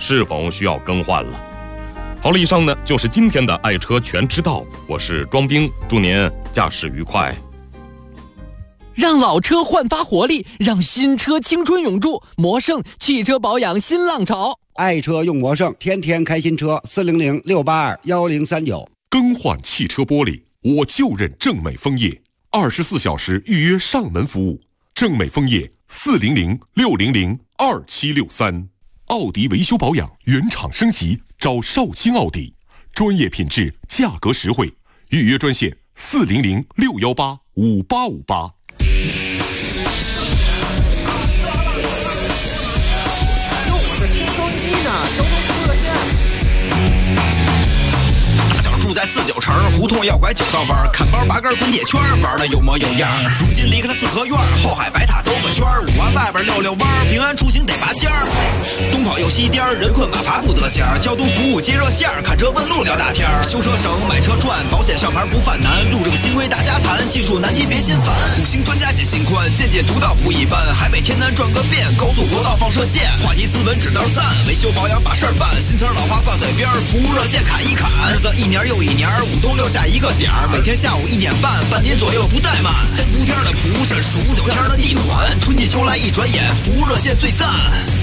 是否需要更换了。好了，以上呢就是今天的爱车全知道，我是庄兵，祝您驾驶愉快。 让老车焕发活力，让新车青春永驻。魔胜汽车保养新浪潮， 爱车用魔胜，天天开新车。400-682-1039。 更换汽车玻璃，我就认正美枫叶，24小时预约上门服务。正美枫叶400-600-2763。奥迪维修保养原厂升级，找少卿奥迪，专业品质，价格实惠。预约专线400-618-5858。 住在49城，胡同要拐9道弯，看包拔根滚铁圈，玩的有模有样。如今离开了四合院，后海白塔兜个圈，5环外边溜溜弯，平安出行得拔尖儿。东跑右西颠，人困马乏不得闲。交通服务接热线，看车问路聊大天。修车省，买车赚，保险上牌不犯难。路上新规大家谈，技术难题别心烦。5星专家解心宽，见解独到不一般。海北天南转个遍，高速国道放射线，话题斯文指道赞，维修保养把事儿办。新词老话挂嘴边，服务热线砍一砍。日子一年又一年，5冬6夏一个点儿，每天下午1点半，半年左右不怠慢。3伏天的蒲扇，数9天的地暖，春季秋来一转眼，服务热线最赞。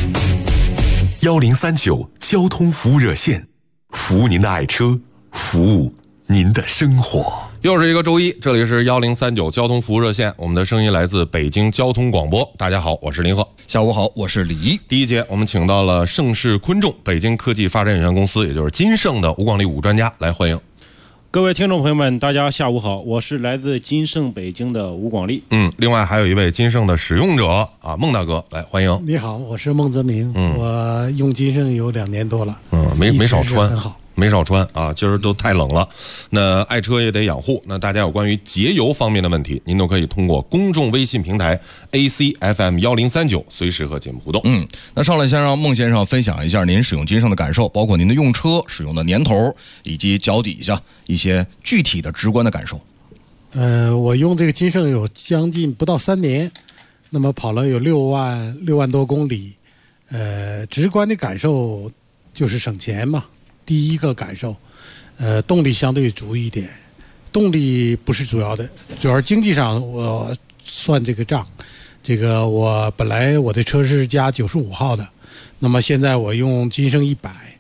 1039交通服务热线，服务您的爱车，服务您的生活。 又是一个周一，这里是1039交通服务热线，我们的声音来自北京交通广播。大家好，我是林鹤。 下午好，我是李一。 第一节我们请到了盛世昆众北京科技发展有限公司，也就是金盛的吴广利吴专家来欢迎。 各位听众朋友们，大家下午好，我是来自金盛北京的吴广利。 另外还有一位金盛的使用者啊，孟大哥来欢迎。 你好，我是孟泽明。我用金盛有2年多了。 没少穿， 很好。 没少穿啊，今儿都太冷了。那爱车也得养护，那大家有关于节油方面的问题，您都可以通过公众微信平台 ACFM1039随时和节目互动。 那上来先让孟先生分享一下您使用金盛的感受，包括您的用车使用的年头以及脚底下一些具体的直观的感受。 我用这个金盛有将近不到3年，那么跑了有6万多公里。直观的感受就是省钱嘛。第一个感受，动力相对足一点，动力不是主要的，主要经济上我算这个账。这个我本来我的车是加95号的，那么现在我用金盛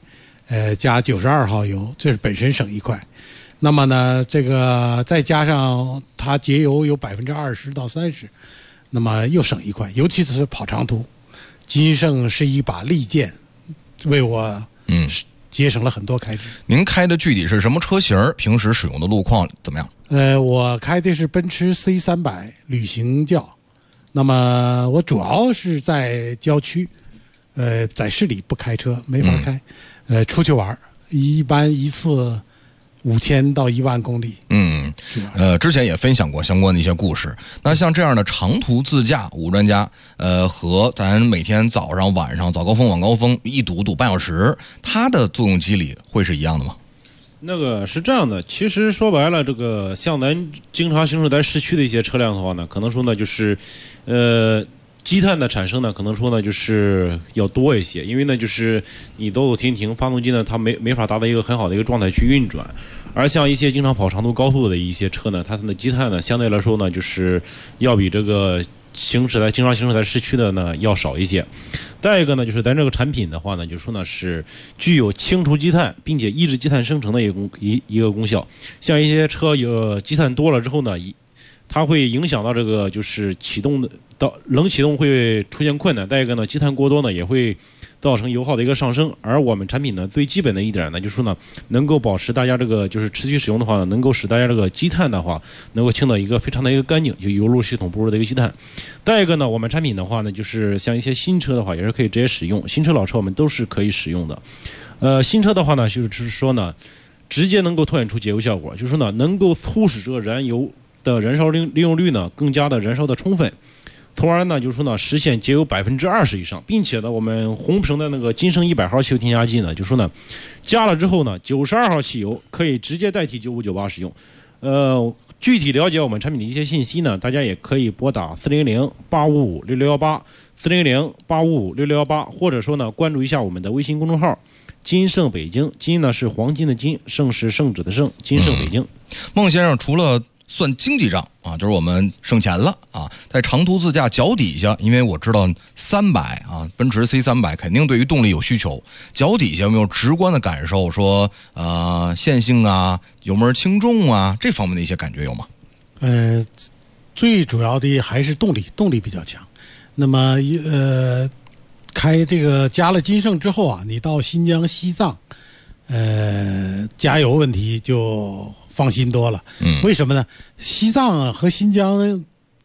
100，加92号油，这是本身省1块。那么呢，这个再加上它节油有20%到30%，那么又省1块，尤其是跑长途，金盛是一把利剑，为我节省了很多开支。 您开的具体是什么车型？平时使用的路况怎么样？ 我开的是奔驰 C300 旅行轿，那么我主要是在郊区，在市里不开车，没法开，出去玩，一般一次5000到1万公里。 之前也分享过相关的一些故事。那像这样的长途自驾，吴专家，和咱每天早上晚上早高峰晚高峰一堵半小时，它的作用机理会是一样的吗？ 那个是这样的，其实说白了，这个像咱经常行驶在市区的一些车辆的话呢，可能说呢就是，积碳的产生呢，可能说呢就是要多一些，因为呢就是你抖抖停，发动机呢它没法达到一个很好的一个状态去运转，而像一些经常跑长途高速的一些车呢，它的积碳呢相对来说呢就是要比这个经常行驶在市区的呢要少一些。再一个呢，就是咱这个产品的话呢，就是说呢是具有清除积碳并且抑制积碳生成的一个功效。像一些车有积碳多了之后呢，它会影响到这个就是冷启动会出现困难。再一个呢，积碳过多呢也会造成油耗的一个上升。而我们产品呢最基本的一点呢，就是说呢能够保持大家这个就是持续使用的话呢，能够使大家这个积碳的话能够清到一个非常的一个干净，就油路系统不入的一个积碳。再一个呢，我们产品的话呢，就是像一些新车的话也是可以直接使用，新车老车我们都是可以使用的。新车的话呢，就是说呢直接能够凸显出节油效果，就是说呢能够促使这个燃油的燃烧利用率呢更加的燃烧的充分，从而呢就是说呢实现节油20%以上，并且呢我们红绳的那个金盛100号汽油添加剂呢，就是说呢加了之后呢92号汽油可以直接代替9598使用。 具体了解我们产品的一些信息呢，大家也可以拨打400-855-6618，400-855-6618，或者说呢关注一下我们的微信公众号金盛北京，金呢是黄金的金，盛是圣旨的盛，金盛北京。 孟先生除了算经济账啊，就是我们省钱了啊，在长途自驾脚底下，因为我知道300啊，奔驰 C300肯定对于动力有需求，脚底下有没有直观的感受？说线性啊、油门轻重啊这方面的一些感觉有吗？ 最主要的还是动力比较强。那么开这个加了金盛之后啊，你到新疆、西藏，加油问题就放心多了。为什么呢？西藏和新疆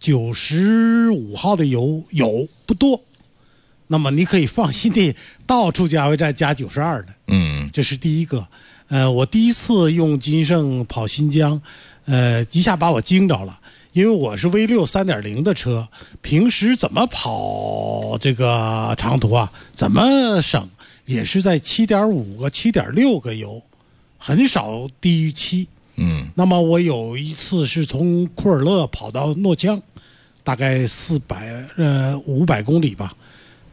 95号的油不多，那么你可以放心的到处加油站加92的。这是第一个。我第一次用金盛跑新疆，一下把我惊着了。因为我是 V6 3.0 的车，平时怎么跑这个长途啊，怎么省也是在7.5个、7.6个油，很少低于7。那么我有一次是从库尔勒跑到诺羌，大概500公里吧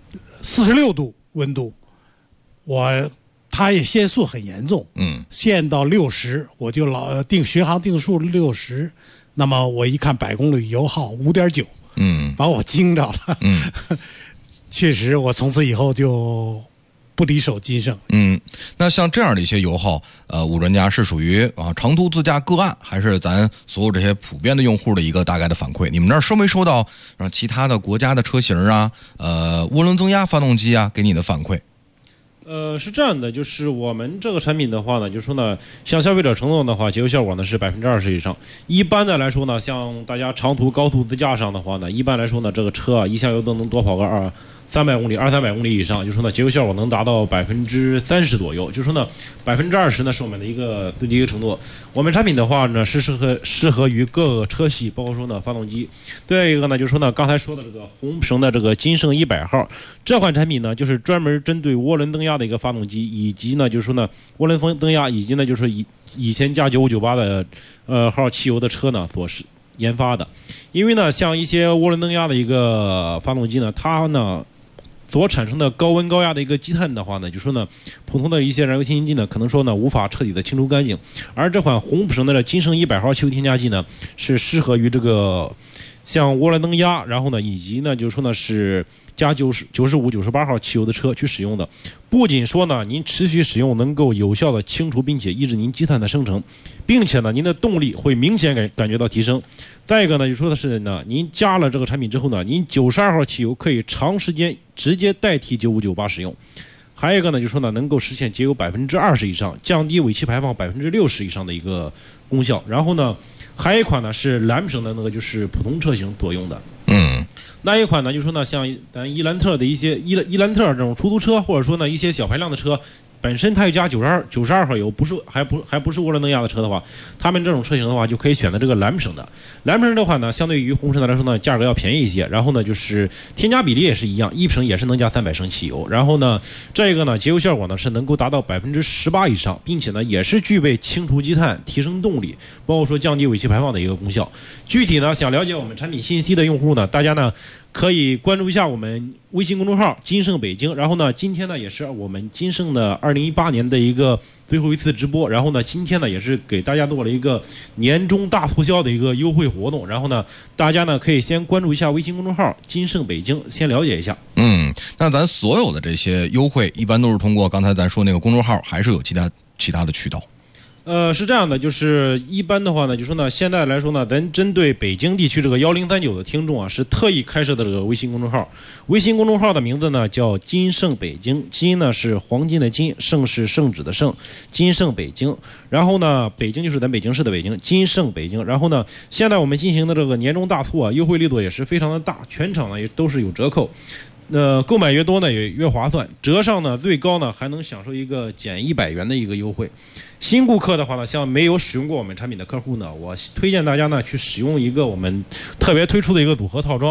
，46度温度，它也限速很严重，限到60，我就巡航定速60。那么我一看100公里油耗5.9，把我惊着了。确实，我从此以后就不离手金盛。 那像这样的一些油耗，五专家是属于长途自驾个案，还是咱所有这些普遍的用户的一个大概的反馈？你们那儿收没收到其他的国家的车型啊，涡轮增压发动机啊给你的反馈？ 是这样的，就是我们这个产品的话呢，就是说呢，向消费者承诺的话，节油效果呢是20%以上。一般的来说呢，像大家长途高速自驾上的话呢，一般来说呢，这个车啊，一箱油都能多跑个300公里、200-300公里以上，就是说呢，节油效果能达到30%左右。就是说呢，20%呢是我们的一个对的一个承诺。我们产品的话呢，是适合于各个车系，包括说呢发动机。第二一个呢，就是说呢，刚才说的这个红绳的这个金盛100号这款产品呢，就是专门针对涡轮增压的一个发动机，以及呢，就是说呢，涡轮增压，以及呢，就是以前加9598的号汽油的车呢所是研发的。因为呢，像一些涡轮增压的一个发动机呢，它呢所产生的高温高压的一个积碳的话呢，就说呢，普通的一些燃油添加剂呢，可能说呢无法彻底的清除干净。而这款红普绳的金盛100号汽油添加剂呢，是适合于这个像涡轮增压，然后呢，以及呢，就是说呢是加95、98号汽油的车去使用的。不仅说呢，您持续使用能够有效的清除并且抑制您积碳的生成，并且呢，您的动力会明显感觉到提升。再一个呢，就说的是呢，您加了这个产品之后呢，您92号汽油可以长时间直接代替95、98使用。还有一个呢，就说呢，能够实现节油20%以上，降低尾气排放60%以上的一个功效。然后呢，还有一款呢是蓝绳的那个就是普通车型所用的。那一款呢，就说呢，像咱伊兰特的一些伊兰特这种出租车，或者说呢一些小排量的车，本身它有加92号油，还不是涡轮增压的车的话，他们这种车型的话就可以选择这个蓝绳的。蓝绳的话呢，相对于红绳的来说呢，价格要便宜一些。然后呢，就是添加比例也是一样，一升也是能加300升汽油。然后呢，这个呢节油效果呢是能够达到18%以上，并且呢也是具备清除积碳、提升动力，包括说降低尾气排放的一个功效。具体呢，想了解我们产品信息的用户呢，大家呢可以关注一下我们微信公众号金盛北京。然后呢，今天呢也是我们金盛的2018年的一个最后一次直播。然后呢，今天呢也是给大家做了一个年终大促销的一个优惠活动。然后呢，大家呢可以先关注一下微信公众号金盛北京，先了解一下。 那咱所有的这些优惠，一般都是通过刚才咱说那个公众号，还是有其他的渠道？ 是这样的，就是一般的话呢，就说呢，现在来说呢，咱针对北京地区这个1039的听众啊，是特意开设的这个微信公众号。微信公众号的名字呢叫金盛北京，金呢是黄金的金，盛是圣旨的盛，金盛北京。然后呢，北京就是咱北京市的北京，金盛北京。然后呢，现在我们进行的这个年终大促啊，优惠力度也是非常的大，全场呢也都是有折扣。购买越多呢也越划算，折上呢最高呢还能享受一个减100元的一个优惠。新顾客的话呢，像没有使用过我们产品的客户呢，我推荐大家呢去使用一个我们特别推出的一个组合套装。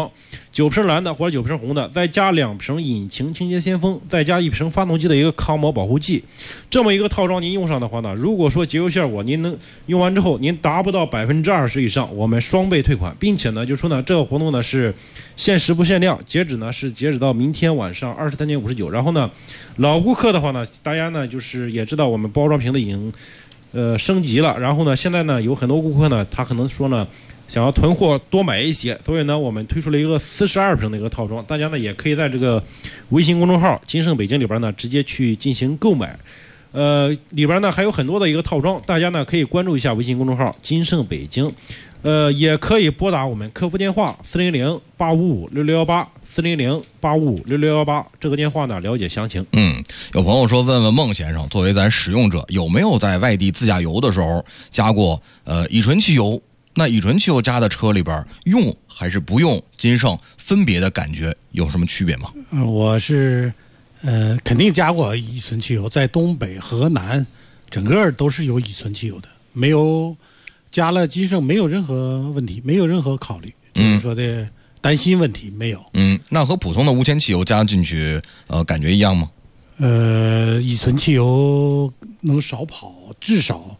9瓶蓝的或者9瓶红的，再加2瓶引擎清洁先锋，再加1瓶发动机的一个抗磨保护剂，这么一个套装您用上的话呢，如果说节油效果您能用完之后您达不到20%以上，我们双倍退款，并且呢就说呢这个活动呢是限时不限量，截止到明天晚上23点59。然后呢老顾客的话呢，大家呢就是也知道我们包装瓶的已经升级了，然后呢现在呢有很多顾客呢他可能说呢想要囤货多买一些，所以呢我们推出了一个42瓶的一个套装，大家呢也可以在这个微信公众号金盛北京里边呢直接去进行购买。里边呢还有很多的一个套装，大家呢可以关注一下微信公众号金盛北京，也可以拨打我们客服电话400-855-6618，400-855-6618这个电话呢了解详情。 有朋友说问问孟先生，作为咱使用者，有没有在外地自驾游的时候加过乙醇汽油？那乙醇汽油加的车里边用还是不用金盛分别的感觉有什么区别吗？ 我是肯定加过乙醇汽油，在东北、河南，整个都是有乙醇汽油的，没有加了金盛没有任何问题，没有任何考虑，就是说的担心问题没有。 那和普通的无铅汽油加进去，感觉一样吗？ 乙醇汽油能少跑至少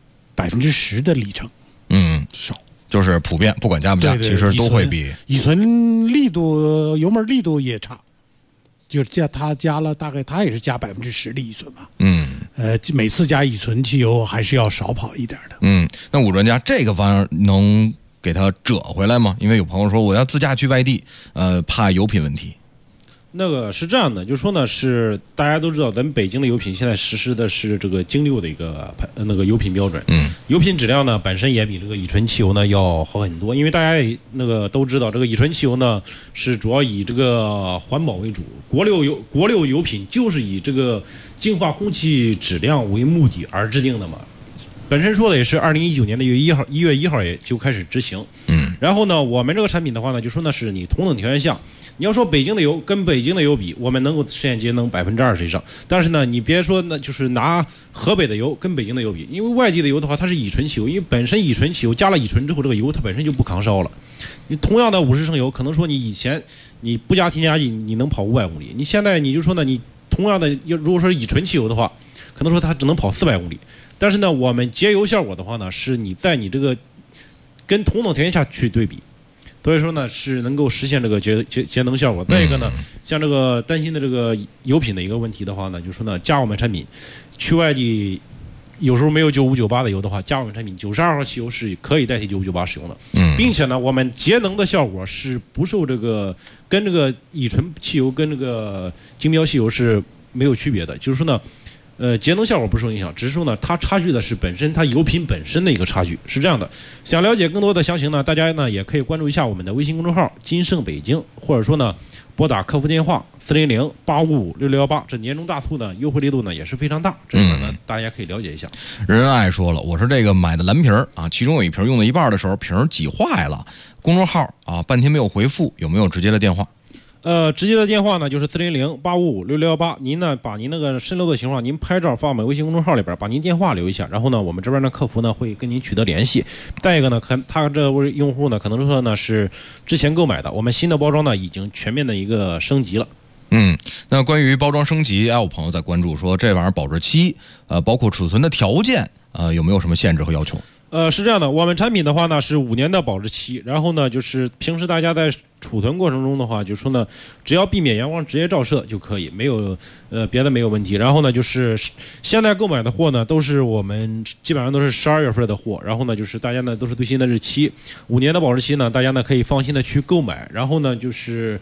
10%的里程。少。 就是普遍不管加不加， 对其实都会比乙醇力度、油门力度也差。就是它加了大概，它也是加10%的乙醇嘛。每次加乙醇汽油还是要少跑一点的。 那武专家这个玩意儿能给它折回来吗？因为有朋友说我要自驾去外地，怕油品问题。 那个是这样的，就是说呢，是大家都知道，咱们北京的油品现在实施的是这个京6的一个那个油品标准。油品质量呢本身也比这个乙醇汽油呢要好很多，因为大家也那个都知道，这个乙醇汽油呢是主要以这个环保为主，国六油品就是以这个净化空气质量为目的而制定的嘛。本身说的也是2019年的1月1号也就开始执行。然后呢，我们这个产品的话呢，就说呢是你同等条件下，你要说北京的油跟北京的油比，我们能够实现节能20%以上。但是呢，你别说呢，就是拿河北的油跟北京的油比，因为外地的油的话，它是乙醇汽油，因为本身乙醇汽油加了乙醇之后，这个油它本身就不抗烧了。你同样的50升油，可能说你以前你不加添加剂，你能跑500公里，你现在你就说呢，你同样的如果说是乙醇汽油的话，可能说它只能跑400公里。但是呢，我们节油效果的话呢，是你在你这个跟同等条件下去对比，所以说呢是能够实现这个节能效果。再一个呢，像这个担心的这个油品的一个问题的话呢，就是说呢，加我们产品去外地有时候没有9598的油的话，加我们产品92号汽油是可以代替9598使用的。并且呢，我们节能的效果是不受这个跟这个乙醇汽油跟这个京标汽油是没有区别的，就是说呢。节能效果不受影响，只是说呢，它差距的是本身它油品本身的一个差距，是这样的。想了解更多的详情呢，大家呢也可以关注一下我们的微信公众号金盛北京，或者说呢拨打客服电话400-855-6618，这年终大促呢优惠力度呢也是非常大，这里面呢大家可以了解一下。 仁爱说了，我是这个买的蓝瓶啊，其中有一瓶用到一半的时候瓶挤坏了，公众号啊半天没有回复，有没有直接的电话？ 直接的电话呢就是400-855-6618，您呢把您那个渗漏的情况您拍照放我们微信公众号里边，把您电话留一下，然后呢我们这边的客服呢会跟您取得联系。再一个呢，他这位用户呢可能说呢是之前购买的，我们新的包装呢已经全面的一个升级了。 那关于包装升级，有朋友在关注说这玩意儿保质期，包括储存的条件，有没有什么限制和要求？ 是这样的，我们产品的话呢是5年的保质期，然后呢就是平时大家在储存过程中的话，就说呢只要避免阳光直接照射就可以，没有别的没有问题。然后呢就是现在购买的货呢都是我们基本上都是12月份的货，然后呢就是大家呢都是最新的日期，5年的保质期呢大家呢可以放心的去购买。然后呢就是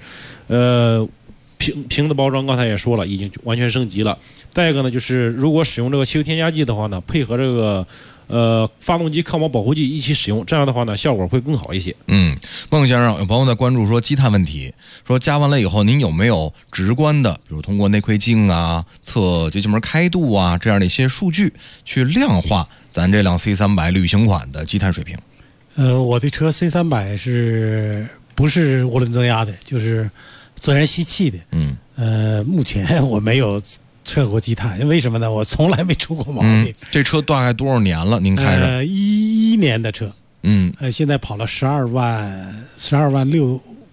瓶的包装刚才也说了，已经完全升级了。再一个呢就是如果使用这个汽油添加剂的话呢，配合这个发动机抗磨保护剂一起使用，这样的话呢效果会更好一些。 孟先生，有朋友在关注说积碳问题，说加完了以后您有没有直观的，比如通过内窥镜啊、测节气门开度啊这样的一些数据去量化咱这辆 C300 旅行款的积碳水平？ 我的车 C300 是不是涡轮增压的，就是自然吸气的。目前我没有测过积碳，为什么呢？我从来没出过毛病。 这车大概多少年了？您开着 ？11年的车。现在跑了12万6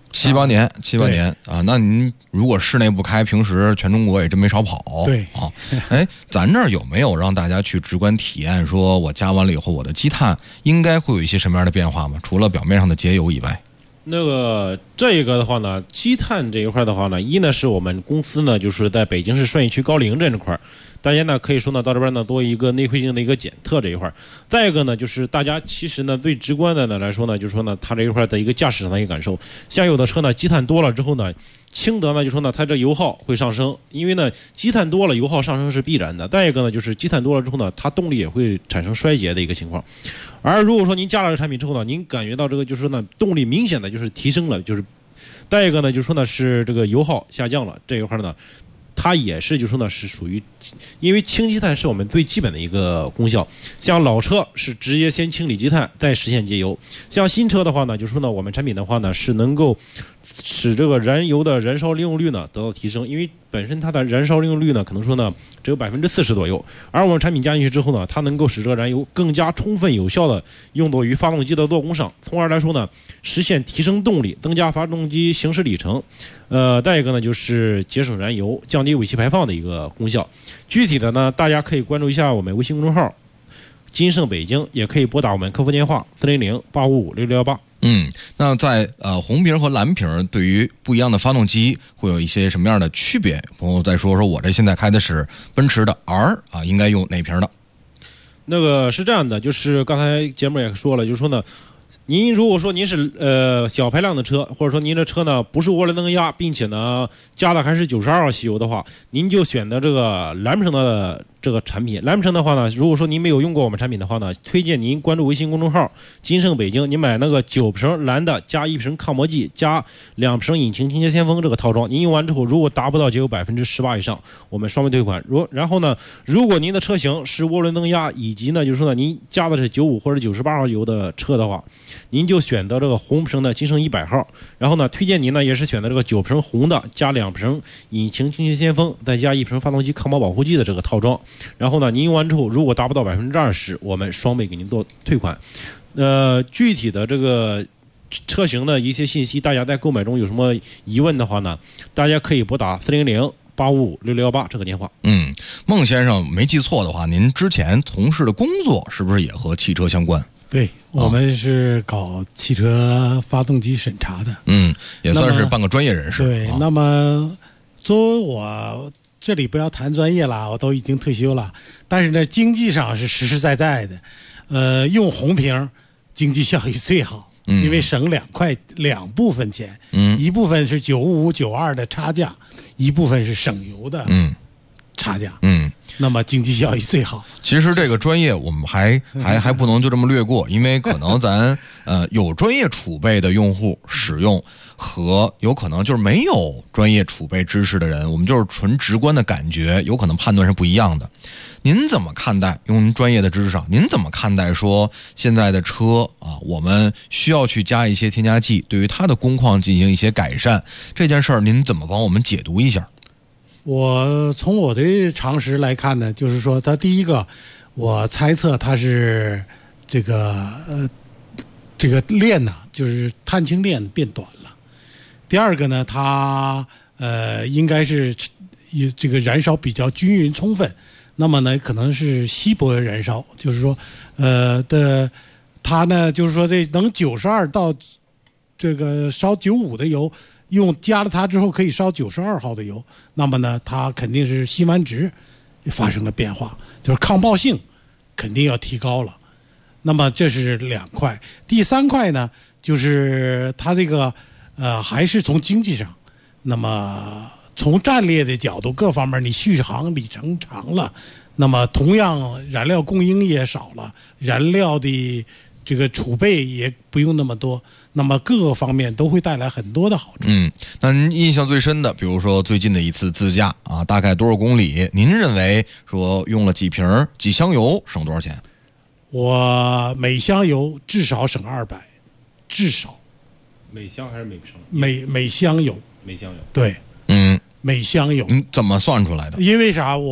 7、8年啊，那您如果室内不开，平时全中国也真没少跑。 对啊，哎，咱这儿有没有让大家去直观体验，说我加完了以后，我的积碳应该会有一些什么样的变化吗？除了表面上的节油以外。 这个的话呢，积碳这一块的话呢，一呢是我们公司呢就是在北京市顺义区高陵镇这块，大家呢可以说呢到这边呢多一个内窥镜的一个检测这一块。再一个呢就是大家其实呢最直观的呢来说呢，就是说呢它这一块的一个驾驶上的一个感受，像有的车呢积碳多了之后呢，轻则呢就说呢它这油耗会上升，因为呢积碳多了油耗上升是必然的。再一个呢就是积碳多了之后呢，它动力也会产生衰竭的一个情况。而如果说您加了这个产品之后呢，您感觉到这个就是说呢动力明显的就是提升了，就是再一个呢就是说呢是这个油耗下降了，这一块呢它也是就是说呢是属于，因为清积碳是我们最基本的一个功效。像老车是直接先清理积碳再实现节油，像新车的话呢就是说呢我们产品的话呢是能够使这个燃油的燃烧利用率呢得到提升，因为本身它的燃烧利用率呢可能说呢只有40%左右，而我们产品加进去之后呢，它能够使这个燃油更加充分有效的用作于发动机的做工上，从而来说呢实现提升动力，增加发动机行驶里程。再一个呢就是节省燃油，降低尾气排放的一个功效。具体的呢大家可以关注一下我们微信公众号金盛北京，也可以拨打我们客服电话400-855-6618。 那在红瓶和蓝瓶对于不一样的发动机会有一些什么样的区别？朋友再说说我这现在开的是奔驰的 R 啊，应该用哪瓶的？ 是这样的，就是刚才节目也说了，就是说呢，您如果说您是小排量的车，或者说您的车呢不是涡轮增压，并且呢加的还是92号汽油的话，您就选择这个蓝瓶的这个产品。蓝瓶的话呢，如果说您没有用过我们产品的话呢，推荐您关注微信公众号金盛北京，您买那个9瓶蓝的加1瓶抗磨剂加2瓶引擎清洁先锋这个套装，您用完之后如果达不到节油18%以上，我们双倍退款。然后呢，如果您的车型是涡轮增压，以及呢就是说呢您加的是95或者98号油的车的话，您就选择这个红瓶的金盛100号。然后呢推荐您呢也是选择这个9瓶红的加2瓶引擎清洁先锋再加1瓶发动机抗磨保护剂的这个套装。然后呢您用完之后如果达不到20%，我们双倍给您做退款。具体的这个车型的一些信息，大家在购买中有什么疑问的话呢，大家可以拨打400-855-6618这个电话。 孟先生没记错的话，您之前从事的工作是不是也和汽车相关？ 对，我们是搞汽车发动机审查的。 也算是半个专业人士。 对，那么作为我这里不要谈专业了，我都已经退休了，但是呢经济上是实实在在的。用红瓶经济效益最好，因为省两部分钱，一部分是95、92的差价，一部分是省油的差价。那么经济效益最好。 其实这个专业我们还不能就这么略过，因为可能咱有专业储备的用户使用和有可能就是没有专业储备知识的人，我们就是纯直观的感觉，有可能判断是不一样的。您怎么看待，用您专业的知识上，您怎么看待说现在的车啊，我们需要去加一些添加剂，对于它的工况进行一些改善，这件事儿您怎么帮我们解读一下？ 我从我的常识来看呢，就是说它第一个，我猜测它是这个链呢，就是碳氢链变短了。第二个呢，它应该是这个燃烧比较均匀充分，那么呢可能是稀薄燃烧，就是说它呢就是说这能92到这个烧95的油，加了它之后可以烧92号的油，那么呢它肯定是辛烷值发生了变化，就是抗爆性肯定要提高了。那么这是2块。第3块呢，就是它这个还是从经济上，那么从战略的角度各方面，你续航里程长了，那么同样燃料供应也少了，燃料的这个储备也不用那么多，那么各个方面都会带来很多的好处。 那您印象最深的，比如说最近的一次自驾啊，大概多少公里？您认为说用了几箱油省多少钱？ 我每箱油至少省200，至少。 每箱还是每升？ 每箱油。 每箱油。 对，每箱油。 怎么算出来的？ 因为啥？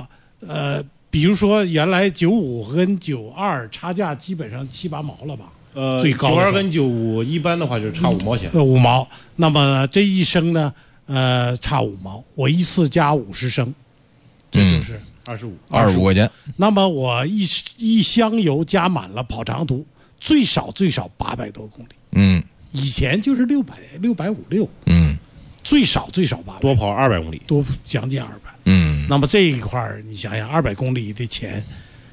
比如说原来95跟92差价基本上7、8毛了吧？ 最高的 92跟95一般的话就是差5毛钱 ，5毛。那么这1升呢，差5毛，我一次加50升，这就是 25 块钱。 那么我一箱油加满了，跑长途最少800多公里。以前就是650，最少800， 多跑200公里， 多将近200。那么这一块你想想，200公里的钱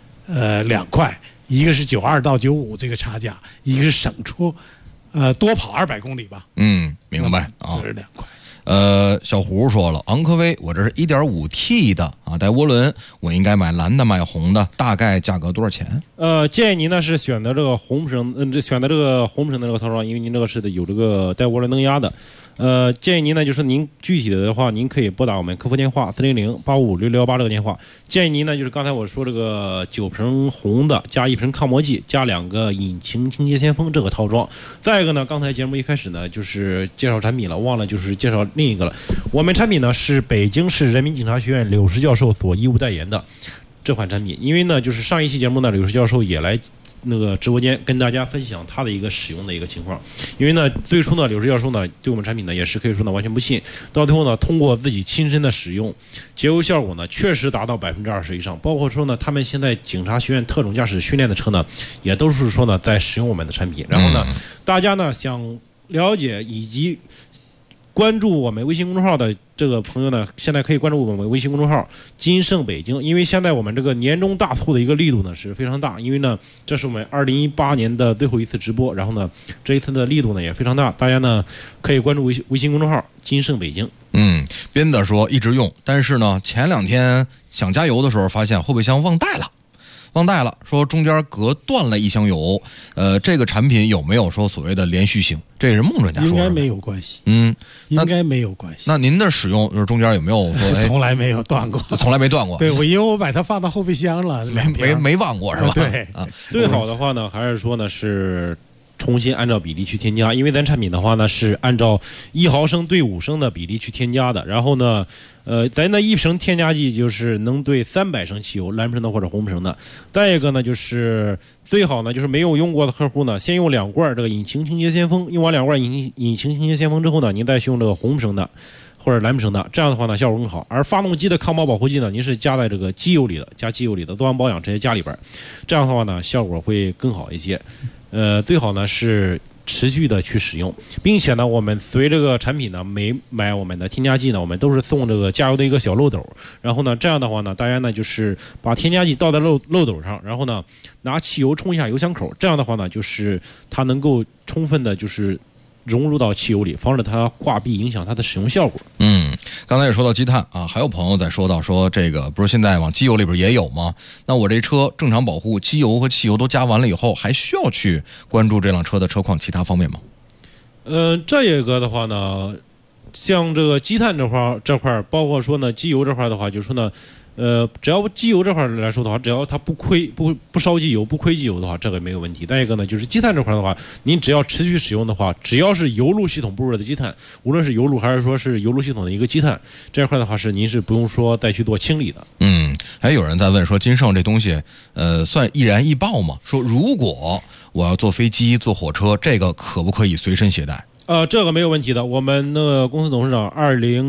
，2块，一个是92到95这个差价，一个是省出，多跑200公里吧。 明白啊， 这是2块。 小胡说了，昂科威我这是 1.5T 的啊，带涡轮，我应该买蓝的买红的，大概价格多少钱？ 建议您呢是选择这个红绳，选择这个红绳的这个套装，因为您这个是有这个带涡轮增压的。建议您呢就是您具体的话，您可以拨打我们客服电话400-855-6618这个电话。建议您呢就是刚才我说这个9瓶红的加1瓶抗磨剂加2个引擎清洁先锋这个套装。再一个呢，刚才节目一开始呢就是介绍产品了，忘了就是介绍另一个了。我们产品呢是北京市人民警察学院柳石教授所义务代言的这款产品，因为呢就是上一期节目呢柳石教授也来那个直播间跟大家分享他的一个使用的一个情况。因为呢最初呢柳石教授呢对我们产品呢也是可以说呢完全不信，到最后呢通过自己亲身的使用，节油效果呢确实达到20%以上，包括说呢他们现在警察学院特种驾驶训练的车呢也都是说呢在使用我们的产品。然后呢大家呢想了解以及关注我们微信公众号的这个朋友呢，现在可以关注我们微信公众号金盛北京，因为现在我们这个年终大促的一个力度呢是非常大，因为呢这是我们2018年的最后一次直播，然后呢这一次的力度呢也非常大，大家呢可以关注微信公众号金盛北京。 斌子说一直用，但是呢前2天想加油的时候发现后备箱忘带了，说中间隔断了1箱油。这个产品有没有说所谓的连续性？这也是孟专家说的。 应该没有关系。应该没有关系。 那您的使用就是中间有没有说？ 从来没有断过， 从来没断过。 对，因为我把它放到后备箱了， 没忘过是吧？ 对最好的话呢，还是说呢是重新按照比例去添加，因为咱产品的话呢是按照1毫升对5升的比例去添加的。然后呢，咱的1升添加剂就是能对300升汽油，蓝绳的或者红绳的。再一个呢，就是最好呢就是没有用过的客户呢，先用2罐这个引擎清洁先锋，用完2罐引擎清洁先锋之后呢，您再用这个红绳的或者蓝绳的，这样的话呢效果更好。而发动机的抗爆保护剂呢，您是加在这个机油里的，加机油里的，做完保养直接加里边，这样的话呢效果会更好一些。最好呢是持续的去使用，并且呢我们随这个产品呢每买我们的添加剂呢，我们都是送这个加油的一个小漏斗，然后呢这样的话呢大家呢就是把添加剂倒在漏斗上，然后呢拿汽油冲一下油箱口，这样的话呢就是它能够充分的就是融入到汽油里，防止它挂壁影响它的使用效果。 刚才也说到积碳啊，还有朋友在说到说这个不是现在往机油里边也有吗？那我这车正常保护机油和汽油都加完了以后，还需要去关注这辆车的车况其他方面吗？ 这一个的话呢，像这个积碳这块，包括说呢机油这块的话，就是说呢。只要机油这块来说的话，只要它不烧机油、不亏机油的话，这个没有问题。再一个呢，就是积碳这块的话，您只要持续使用的话，只要是油路系统步入的积碳，无论是油路还是说是油路系统的一个积碳，这块的话是您是不用说再去做清理的。 还有人在问说，金盛这东西，算易燃易爆吗？说如果我要坐飞机、坐火车，这个可不可以随身携带？ 这个没有问题的。我们的公司董事长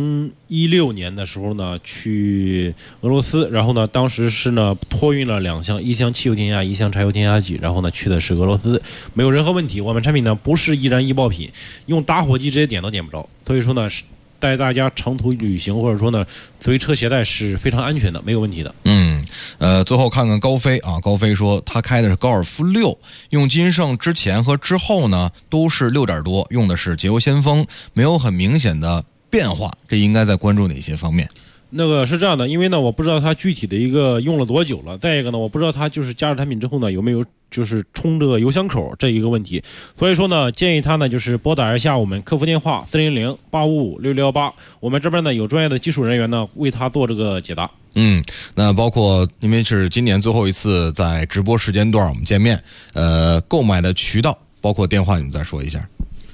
2016年的时候呢，去俄罗斯，然后呢，当时是呢托运了2箱，1箱汽油添加，1箱柴油添加剂，然后呢去的是俄罗斯，没有任何问题。我们产品呢不是易燃易爆品，用打火机直接点都点不着，所以说呢带大家长途旅行或者说呢随车携带是非常安全的，没有问题的。 最后看看高飞啊，高飞说他开的是高尔夫6，用金盛之前和之后呢都是6点多，用的是节油先锋，没有很明显的变化，这应该在关注哪些方面？ 那个是这样的，因为呢我不知道它具体的一个用了多久了，再一个呢我不知道它就是加入产品之后呢有没有就是冲这个油箱口这一个问题，所以说呢建议他呢就是拨打一下我们客服电话400-855-6618，我们这边呢有专业的技术人员呢为他做这个解答。 那包括因为是今年最后一次在直播时间段我们见面，购买的渠道包括电话你们再说一下。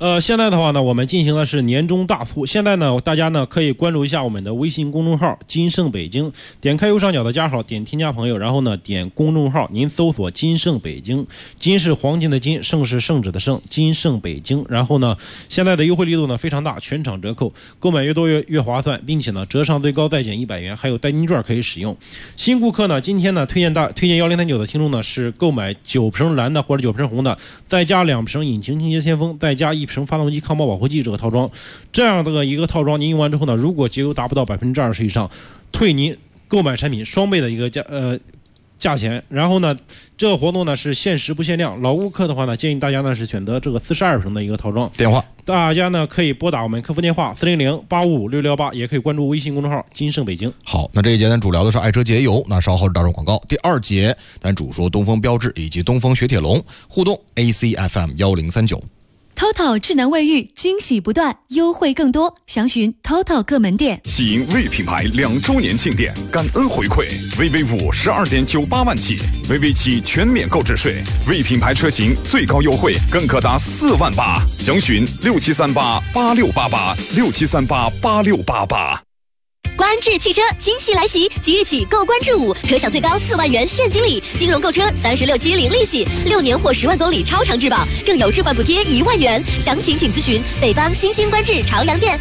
现在的话呢，我们进行的是年终大促。现在呢，大家呢可以关注一下我们的微信公众号“金盛北京”，点开右上角的加号，点添加朋友，然后呢点公众号，您搜索“金盛北京”，金是黄金的金，盛是圣旨的盛，金盛北京。然后呢，现在的优惠力度呢非常大，全场折扣，购买越多越划算，并且呢折上最高再减100元，还有代金券可以使用。新顾客呢，今天呢推荐1039的听众呢是购买9瓶蓝的或者9瓶红的，再加2瓶引擎清洁先锋，再加1瓶发动机抗爆保护剂这个套装。这样的一个套装您用完之后呢，如果节油达不到20%以上，退您购买产品双倍的一个价钱。然后呢，这个活动呢是限时不限量，老顾客的话呢，建议大家呢是选择这个42瓶的一个套装。 电话大家呢可以拨打我们客服电话400-855-618，也可以关注微信公众号“金盛北京”。 好，那这一节咱主聊的是爱车节油，那稍后是大众广告。第2节咱主说东风标致以及东风雪铁龙，互动 ACFM 1039。 TOTO 智能卫浴，惊喜不断，优惠更多，详询 TOTO 各门店。 喜迎为品牌2周年庆典，感恩回馈。VV5 12.98万起，VV7全免购置税，为品牌车型最高优惠更可达4万8，详询6738-8688，6738-8688。 观致汽车惊喜来袭，即日起购观致5可享最高4万元现金礼，金融购车36期零利息，6年或10万公里超长质保，更有置换补贴1万元。详情请咨询北方新兴观致朝阳店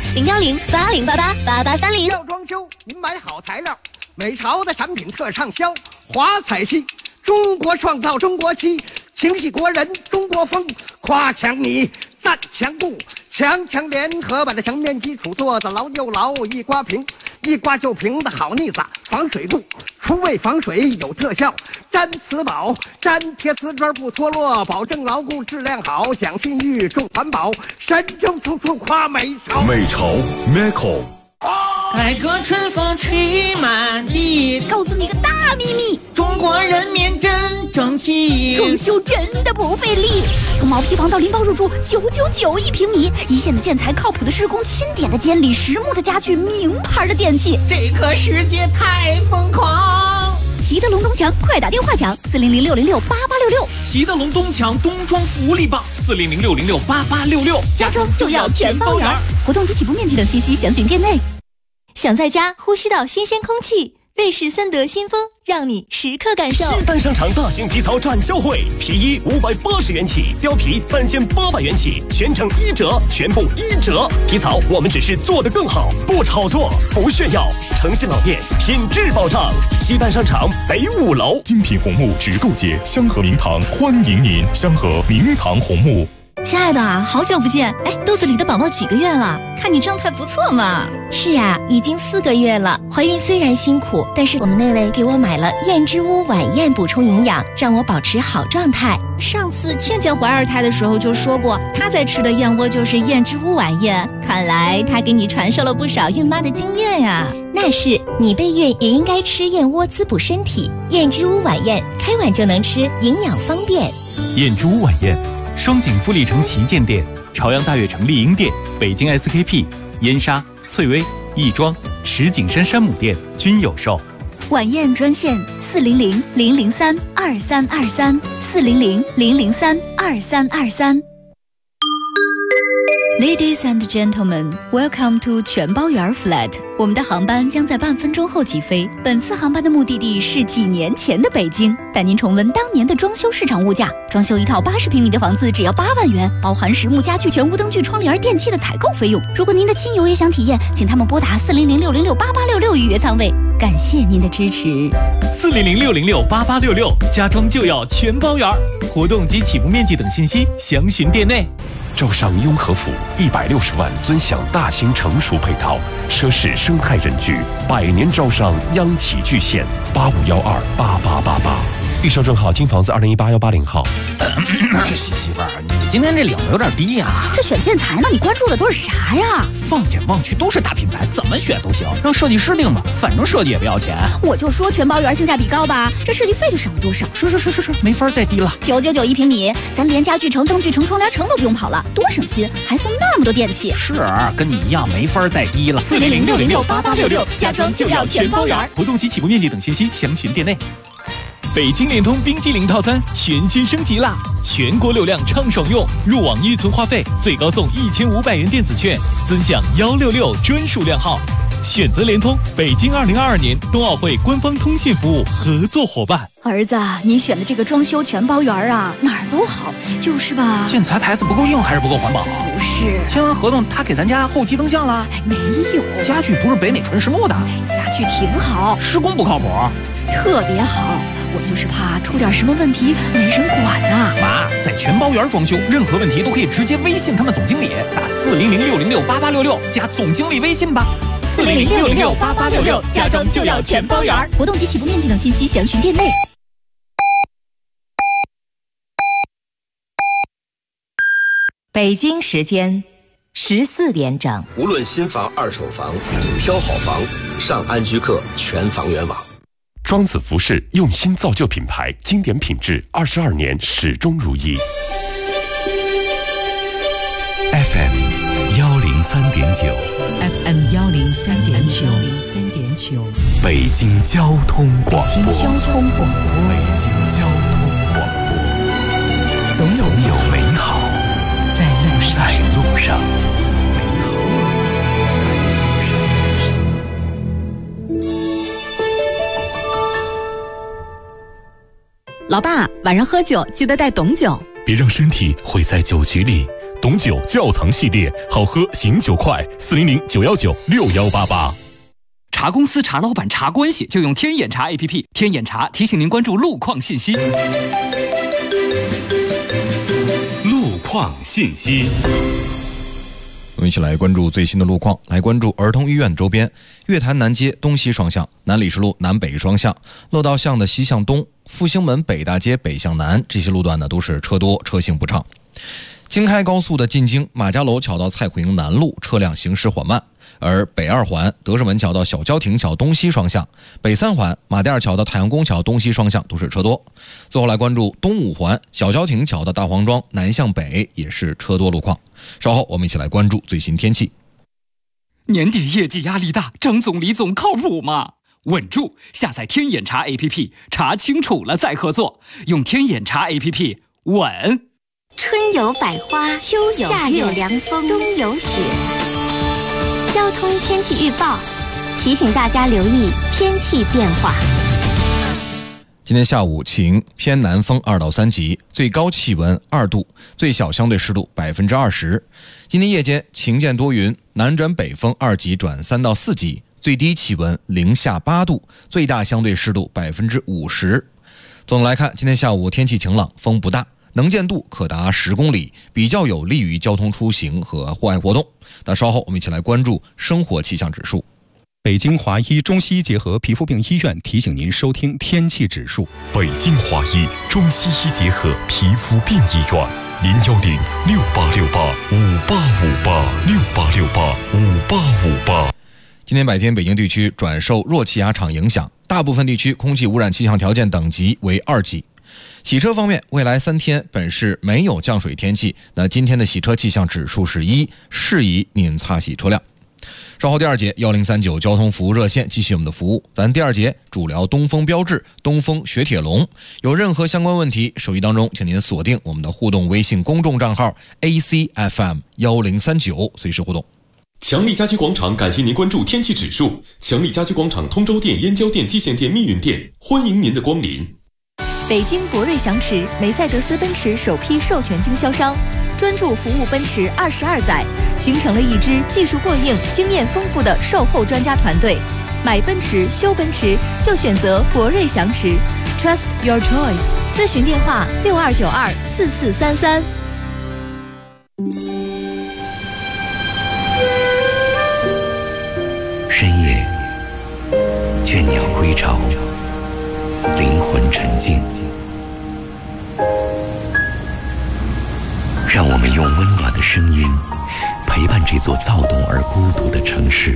010-8088-8830。 要装修，您买好材料，美朝的产品特畅销，华彩漆，中国创造中国漆，情系国人中国风，夸墙泥，赞墙布，强联合把这墙面基础做得牢又牢，一刮平。一刮就平的好腻子，防水度，除味防水有特效，粘瓷宝，粘贴瓷砖不脱落，保证牢固质量好，讲信誉重环保，神州处处夸美朝。 美朝 Meco。 改革春风吹满地， 告诉你个大秘密， 中国人民真争气， 装修真的不费力。从毛坯房到拎包入住999一平米，一线的建材，靠谱的施工，钦点的监理，实木的家具，名牌的电器， 这个世界太疯狂。 齐德龙东强，快打电话抢400-606-8866。 齐德龙东强冬装福利棒400-606-8866， 家装就要全包圆。活动及起步面积等信息详询店内。想在家呼吸到新鲜空气，瑞士森德新风让你时刻感受。 西单商场大型皮草展销会，皮衣580元起，貂皮3800元起，全程1折，全部1折。皮草我们只是做得更好，不炒作，不炫耀。诚信老店，品质保障。西单商场北5楼。 精品红木直购节，香河明堂欢迎您，香河明堂红木。 亲爱的，好久不见！哎，肚子里的宝宝几个月了？看你状态不错嘛。 是啊，已经4个月了。怀孕虽然辛苦，但是我们那位给我买了燕之屋晚宴补充营养，让我保持好状态。 上次倩倩怀2胎的时候就说过，她在吃的燕窝就是燕之屋晚宴。看来她给你传授了不少孕妈的经验呀。 那是，你备孕也应该吃燕窝滋补身体。燕之屋晚宴，开碗就能吃，营养方便。 燕之屋晚宴。双井富力城旗舰店、朝阳大悦城丽婴店、北京 SKP、燕莎、翠微、亦庄、石景山山姆店均有售。 晚宴专线400-003-2323，400-003-2323。Ladies and gentlemen, welcome to 全包圆 flat。我们的航班将在半分钟后起飞。本次航班的目的地是几年前的北京，带您重温当年的装修市场物价。装修一套80平米的房子只要8万元，包含实木家具、全屋灯具、窗帘、电器的采购费用。如果您的亲友也想体验，请他们拨打400-606-8866预约舱位。感谢您的支持。 400-606-8866，家装就要全包圆。活动及起步面积等信息详询店内。 招商雍和府160万尊享大型成熟配套，奢侈生态人居，100年招商央企巨献，85128888。预售正号金房子2018180号。 媳妇儿，你今天这领子有点低呀。 这选建材呢，你关注的都是啥呀？ 放眼望去都是大品牌，怎么选都行，让设计师定吧，反正设计也不要钱。 我就说全包圆性价比高吧，这设计费就省了多少？ 是，没法再低了。 999一平米，咱连家具城、灯具城、窗帘城都不用跑了，多省心，还送那么多电器。 是，跟你一样没法再低了。 400-606-8866，家装就要全包圆。 活动及起步面积等信息详询店内。 北京联通冰激凌套餐全新升级啦！全国流量畅爽用，入网预存话费最高送1500元电子券，尊享166专属量号。选择联通，北京2022年冬奥会官方通信服务合作伙伴。 儿子，你选的这个装修全包园啊，哪儿都好，就是吧？ 建材牌子不够硬还是不够环保？ 不是， 签完合同他给咱家后期增项了？ 没有， 家具不是北美纯实木的， 家具挺好， 施工不靠谱， 特别好。我就是怕出点什么问题没人管呐。 妈，在全包园装修，任何问题都可以直接微信他们总经理，打400-606-8866加总经理微信吧。 400-606-8866，家装就要全包圆。活动及起步面积等信息详询店内。 北京时间14点整。 无论新房、二手房，挑好房，上安居客全房源网。 庄子服饰用心造就品牌，经典品质，22年始终如一。 FM 103.9 FM 103.9 北京交通广播。 北京交通广播。 北京交通广播。总有美好在路上。 老爸，晚上喝酒记得带董酒， 别让身体毁在酒局里。董酒窖藏系列，好喝醒酒快，400-919-6188。 查公司、查老板、查关系，就用天眼查 APP。天眼查提醒您关注路况信息。 路况信息。 我们一起来关注最新的路况，来关注儿童医院周边月坛南街东西双向、南礼士路南北双向、乐道巷的西向东、复兴门北大街北向南，这些路段呢都是车多，车行不畅。京开高速的进京马家楼桥到蔡苦营南路车辆行驶缓慢，而北二环德胜门桥到小郊亭桥东西双向、北三环马甸二桥到太阳宫桥东西双向都是车多。最后来关注东五环小郊亭桥的大黄庄南向北也是车多路况。稍后我们一起来关注最新天气。 年底业绩压力大，张总李总靠谱吗？稳住，下载天眼查 APP， 查清楚了再合作，用天眼查 APP 稳。 春有百花，秋有夏有凉风，冬有雪。交通天气预报提醒大家留意天气变化。 今天下午晴，偏南风2到3级，最高气温2度，最小相对湿度20%。今天夜间晴见多云，南转北风2级转3到4级，最低气温零下8度，最大相对湿度50%。总的来看，今天下午天气晴朗，风不大，能见度可达10公里，比较有利于交通出行和户外活动。那稍后我们一起来关注生活气象指数。 北京华医中西医结合皮肤病医院提醒您收听天气指数。 北京华医中西医结合皮肤病医院，010-6868-5858，6868-5858。 今天白天北京地区转受弱气压场影响，大部分地区空气污染气象条件等级为2级。洗车方面，未来3天本市没有降水天气，那今天的洗车气象指数是1，适宜您擦洗车辆。稍后第二节1039交通服务热线继续我们的服务，咱第二节主聊东风标致、东风雪铁龙，有任何相关问题，手机当中请您锁定我们的互动微信公众账号 ACFM1039，随时互动。 强力家居广场感谢您关注天气指数。强力家居广场通州店、燕郊店、蓟县店、密云店，欢迎您的光临。 北京博瑞祥驰，梅赛德斯奔驰首批授权经销商，专注服务奔驰22载，形成了一支技术过硬、经验丰富的售后专家团队。买奔驰、修奔驰就选择博瑞祥驰 ，Trust your choice。咨询电话62924433。 深夜，倦鸟归巢，灵魂沉静，让我们用温暖的声音陪伴这座躁动而孤独的城市。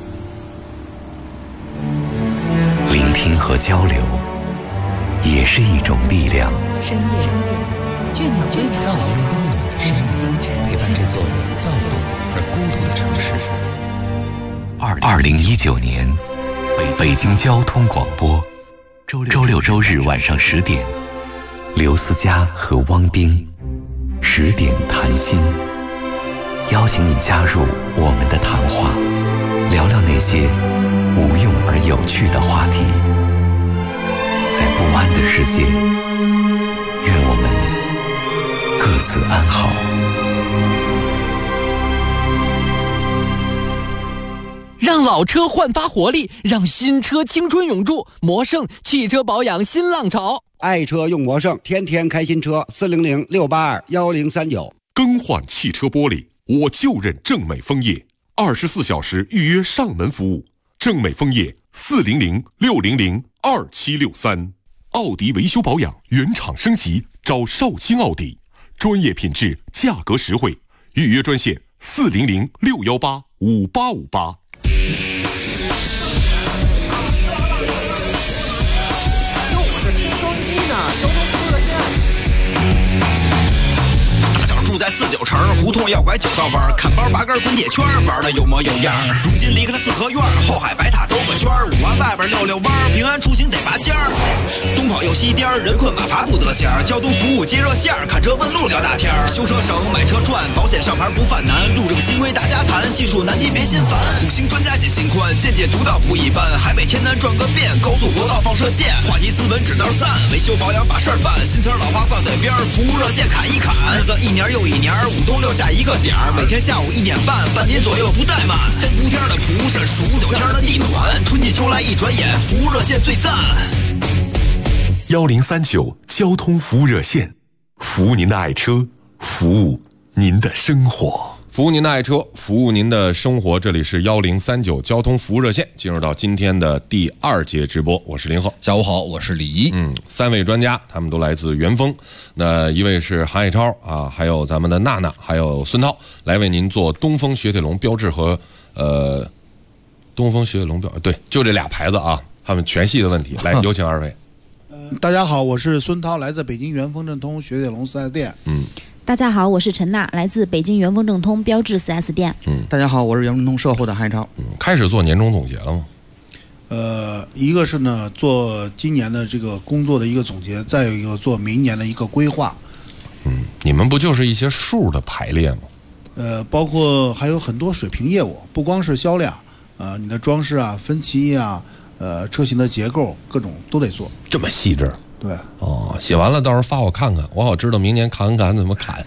聆听和交流也是一种力量。 深夜，倦鸟归巢，让我们用温暖的声音陪伴这座躁动而孤独的城市。 2019年，北京交通广播周六周日晚上10点，刘思佳和汪冰10点谈心，邀请你加入我们的谈话，聊聊那些无用而有趣的话题。在不安的世界，愿我们各自安好。 让老车焕发活力，让新车青春永驻。魔圣汽车保养新浪潮， 爱车用魔圣，天天开新车。400-682-1039。 更换汽车玻璃，我就认正美枫叶，24小时预约上门服务。正美枫叶400-600-2763。奥迪维修保养原厂升级，找少卿奥迪，专业品质，价格实惠。预约专线400-618-5858。 住在49城，胡同要拐9道弯，看包拔根滚铁圈，玩的有模有样。如今离开了四合院，后海白塔兜个圈，5环外边溜弯，平安出行得拔尖儿。东跑又西颠，人困马乏不得闲。交通服务接热线，看车问路聊大天。修车省，买车赚，保险上牌不犯难。路政新规大家谈，技术难题别心烦。5星专家解心宽，见解独到不一般。海北天南转个遍，高速国道放射线。话题斯文指道赞，维修保养把事儿办。新词老话挂嘴边，服务热线砍一砍。日子一年又一年，5东6下一个点儿，每天下午1点半，半年左右不怠慢。3伏天的蒲是数9天的地暖，春季秋来一转眼，服务热线最赞。 1039交通服务热线，服务您的爱车，服务您的生活。 服务您的爱车，服务您的生活。这里是1039交通服务热线，进入到今天的第2节直播。我是林鹤， 下午好，我是李怡。 3位专家，他们都来自元丰。那一位是韩海超啊，还有咱们的娜娜，还有孙涛，来为您做东风雪铁龙标致和东风雪铁龙标，对，就这俩牌子啊，他们全系的问题。来，有请2位。 大家好，我是孙涛，来自北京元丰正通雪铁龙4S店。 大家好，我是陈娜，来自北京元丰正通标致4S店。 大家好，我是元丰正通售后的韩超。 开始做年终总结了吗？ 一个是呢做今年的这个工作的一个总结，再有一个做明年的一个规划。 你们不就是一些数的排列吗？ 包括还有很多水平业务，不光是销量，你的装饰啊、分歧啊，车型的结构，各种都得做。 这么细致。 对哦，写完了到时候发我看看，我好知道明年砍怎么砍。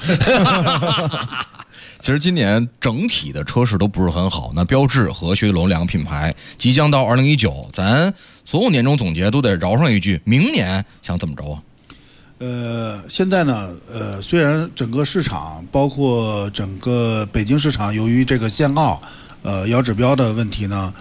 其实今年整体的车市都不是很好，那标致和雪铁龙2个品牌即将到2019，咱所有年终总结都得饶上一句，明年想怎么着啊？ 现在呢，虽然整个市场包括整个北京市场，由于这个限号、摇指标的问题呢，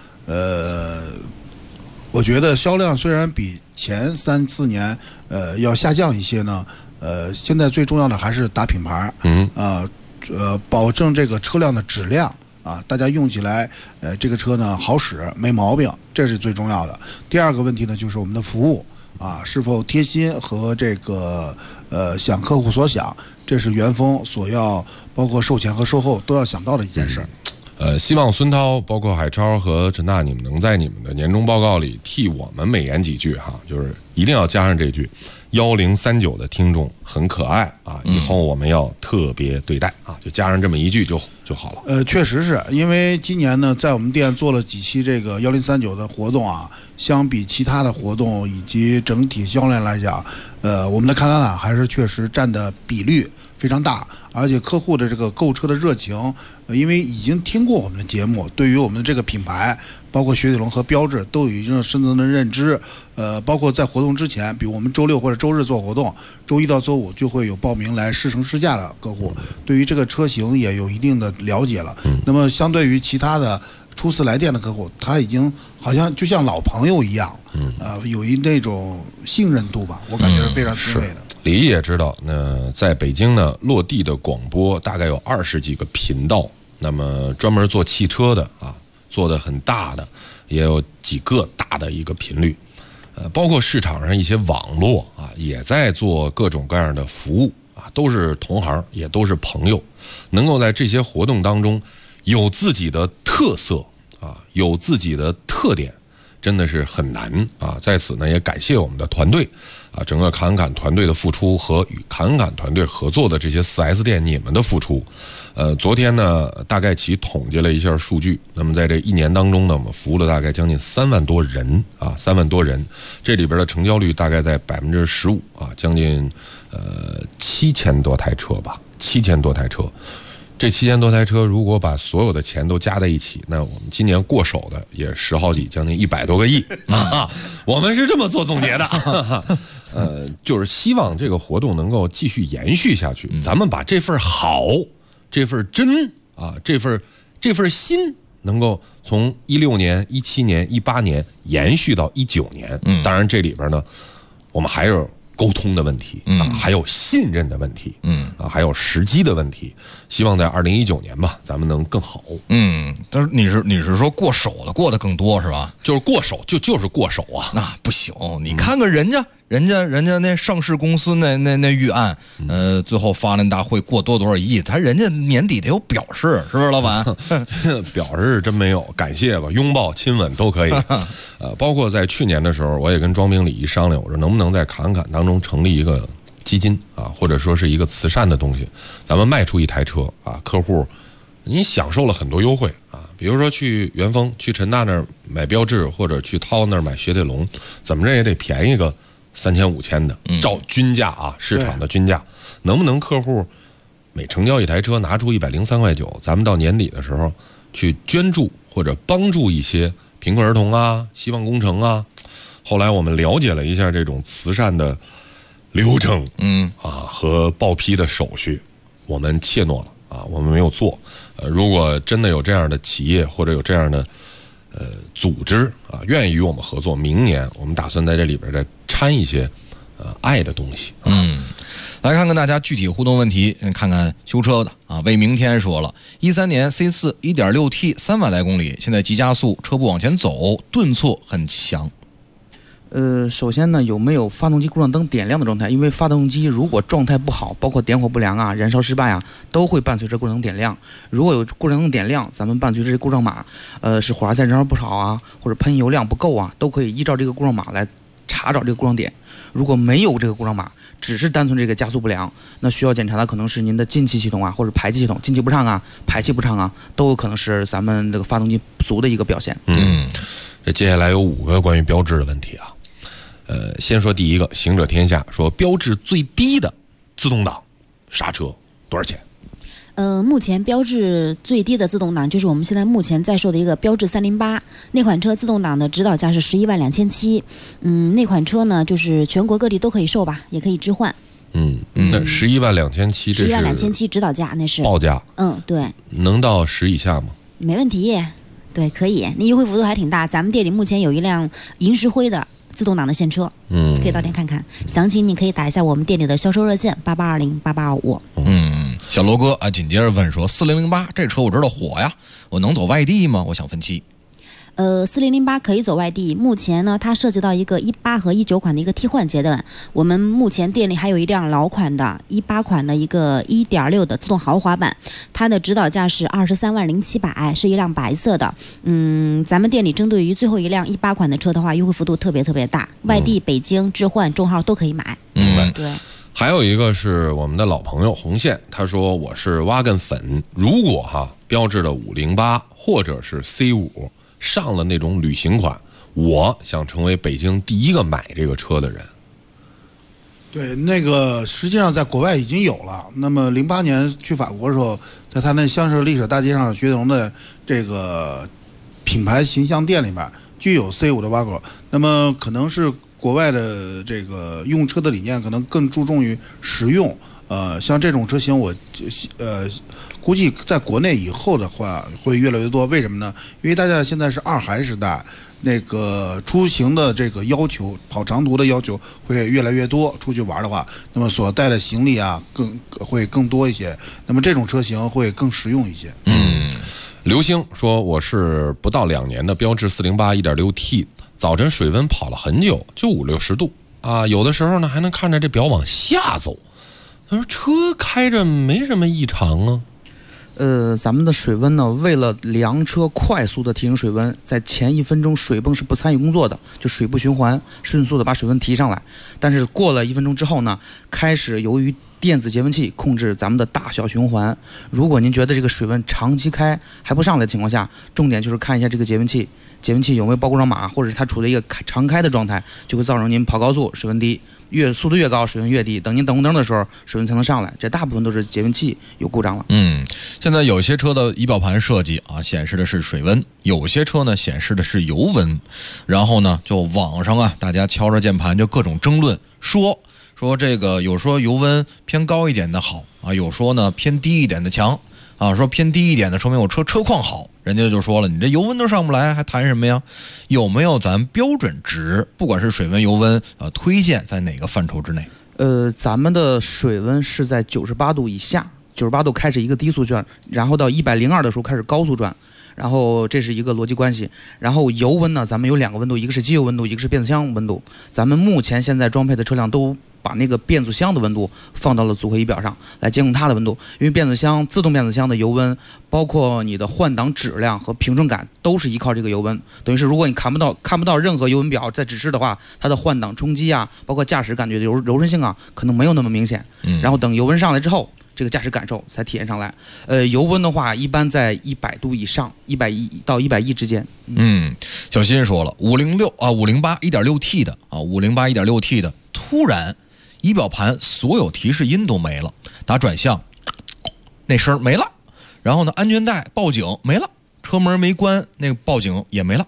我觉得销量虽然比前3、4年要下降一些呢，现在最重要的还是打品牌，保证这个车辆的质量啊，大家用起来这个车呢好使没毛病，这是最重要的。第二个问题呢就是我们的服务啊，是否贴心和这个想客户所想，这是元丰所要包括售前和售后都要想到的一件事。 希望孙涛、包括海超和陈娜，你们能在你们的年终报告里替我们美言几句哈，就是一定要加上这句：1039的听众很可爱啊，以后我们要特别对待啊，就加上这么一句就好了。 确实是因为今年呢，在我们店做了几期这个1039的活动啊，相比其他的活动以及整体销量来讲，我们的看单还是确实占的比率非常大，而且客户的这个购车的热情，因为已经听过我们的节目，对于我们的这个品牌，包括雪铁龙和标致都有一定深层的认知。包括在活动之前，比如我们周6或者周日做活动，周1到周5就会有报名来试乘试驾的客户，对于这个车型也有一定的了解了。那么相对于其他的初次来店的客户，他已经好像就像老朋友一样，有那种信任度吧，我感觉是非常欣慰的。 李毅也知道，那在北京呢，落地的广播大概有20几个频道，那么专门做汽车的啊，做的很大的，也有几个大的一个频率，包括市场上一些网络啊，也在做各种各样的服务啊，都是同行，也都是朋友，能够在这些活动当中有自己的特色啊，有自己的特点， 真的是很难啊。在此呢，也感谢我们的团队啊，整个侃侃团队的付出和与侃侃团队合作的这些 4S 店你们的付出。昨天呢，大概其统计了一下数据，那么在这1年当中呢，我们服务了大概将近3万多人啊，3万多人，这里边的成交率大概在15%啊，将近7000多台车吧，7000多台车。这7000多台车，如果把所有的钱都加在一起，那我们今年过手的也10好几，将近100多个亿啊！我们是这么做总结的。就是希望这个活动能够继续延续下去，咱们把这份好、这份真啊、这份心，能够从16年、17年、18年延续到19年。当然这里边呢，我们还有沟通的问题啊，还有信任的问题，还有时机的问题。希望在2019年吧，咱们能更好。 但是你是说过手的过得更多是吧？ 就是过手，就是过手啊。 那不行，你看看人家那上市公司那预案，最后发那大会过多少亿，人家年底得有表示，是不是老板？ 表示真没有，感谢吧，拥抱、亲吻都可以。包括在去年的时候，我也跟庄经理一商量，我说能不能在侃侃当中成立一个基金啊，或者说是一个慈善的东西，咱们卖出一台车啊，客户你享受了很多优惠啊，比如说去元丰、去陈大那儿买标致，或者去涛那儿买雪铁龙，怎么着也得便宜个3000、5000的，照均价啊，市场的均价，能不能客户每成交一台车拿出103.9块，咱们到年底的时候去捐助或者帮助一些贫困儿童啊、希望工程啊。后来我们了解了一下这种慈善的流程，和报批的手续，我们怯懦了啊，我们没有做。如果真的有这样的企业或者有这样的组织啊，愿意与我们合作，明年我们打算在这里边再掺一些爱的东西。 来看看大家具体互动问题，看看修车的啊，为明天说了，13年 C4 1.6T 300来公里，现在急加速，车不往前走，顿挫很强。 首先呢，有没有发动机故障灯点亮的状态？因为发动机如果状态不好，包括点火不良啊、燃烧失败啊，都会伴随着故障灯点亮。如果有故障灯点亮，咱们伴随着这故障码，是火花塞燃烧不少啊，或者喷油量不够啊，都可以依照这个故障码来查找这个故障点。如果没有这个故障码，只是单纯这个加速不良，那需要检查的可能是您的进气系统啊，或者排气系统，进气不畅啊，排气不畅啊，都有可能是咱们这个发动机不足的一个表现。 这接下来有5个关于标致的问题啊。先说第一个，行者天下说标致最低的自动挡刹车多少钱？ 目前标致最低的自动挡就是我们现在目前在售的一个标致308，那款车自动挡的指导价是112700。那款车呢，就是全国各地都可以售吧，也可以置换。 那112700，这是 112700指导价，那是报价。 对。 能到10以下吗？ 没问题，对，可以。那优惠幅度还挺大，咱们店里目前有一辆银石灰的自动挡的现车，可以到店看看。详情你可以打一下我们店里的销售热线88208825。 小罗哥啊，紧接着问说4008这车我知道火呀，我能走外地吗？我想分期。 4008可以走外地，目前呢它涉及到一个18和19款的一个替换阶段。我们目前店里还有一辆老款的18款的一个 1.6 的自动豪华版，它的指导价是230700，是一辆白色的。咱们店里针对于最后一辆18款的车的话，优惠幅度特别大，外地、北京置换中号都可以买。对。 还有一个是我们的老朋友红线，他说我是挖根粉，如果标致的508或者是 C5 上了那种旅行款，我想成为北京第一个买这个车的人。 对，那个实际上在国外已经有了。那么08年去法国的时候，在他那香榭丽舍大街上雪铁龙的这个品牌形象店里面就有 C5 的挖口。那么可能是国外的这个用车的理念可能更注重于实用。像这种车型我估计在国内以后的话会越来越多。为什么呢？因为大家现在是2孩时代，那个出行的这个要求，跑长途的要求会越来越多。出去玩的话，那么所带的行李啊会更多一些，那么这种车型会更实用一些。 刘星说我是不到2年的标致408 1.6T， 早晨水温跑了很久，就50-60度啊，有的时候呢还能看着这表往下走。他说车开着没什么异常啊。 咱们的水温呢，为了量车快速的提升水温，在前1分钟水泵是不参与工作的，就水不循环，迅速的把水温提上来。但是过了1分钟之后呢，开始由于电子节温器控制咱们的大小循环。如果您觉得这个水温长期开还不上来的情况下，重点就是看一下这个节温器有没有报故障码，或者是它处在一个常开的状态，就会造成您跑高速水温低，速度越高水温越低，等您等红灯的时候水温才能上来，这大部分都是节温器有故障了。 现在有些车的仪表盘设计啊，显示的是水温，有些车呢显示的是油温，然后呢就网上啊大家敲着键盘就各种争论，说这个有说油温偏高一点的好啊，有说呢偏低一点的强啊，说偏低一点的说明我车况好，人家就说了，你这油温都上不来还谈什么呀？有没有咱标准值，不管是水温油温推荐在哪个范畴之内？ 咱们的水温是在98度以下，98度开始一个低速转，然后到102的时候开始高速转，然后这是一个逻辑关系。然后油温呢，咱们有2个温度，一个是机油温度，一个是变速箱温度。咱们目前现在装配的车辆都把那个变速箱的温度放到了组合仪表上来监控它的温度，因为自动变速箱的油温，包括你的换挡质量和平顺感都是依靠这个油温。等于是如果你看不到任何油温表在指示的话，它的换挡冲击啊，包括驾驶感觉的柔顺性啊，可能没有那么明显。然后等油温上来之后，这个驾驶感受才体验上来。油温的话，一般在100度以上，110到110之间。 小新说了，508 1.6T 的啊，508 1.6T 的，突然仪表盘所有提示音都没了，打转向那声没了，然后呢安全带报警没了，车门没关那个报警也没了。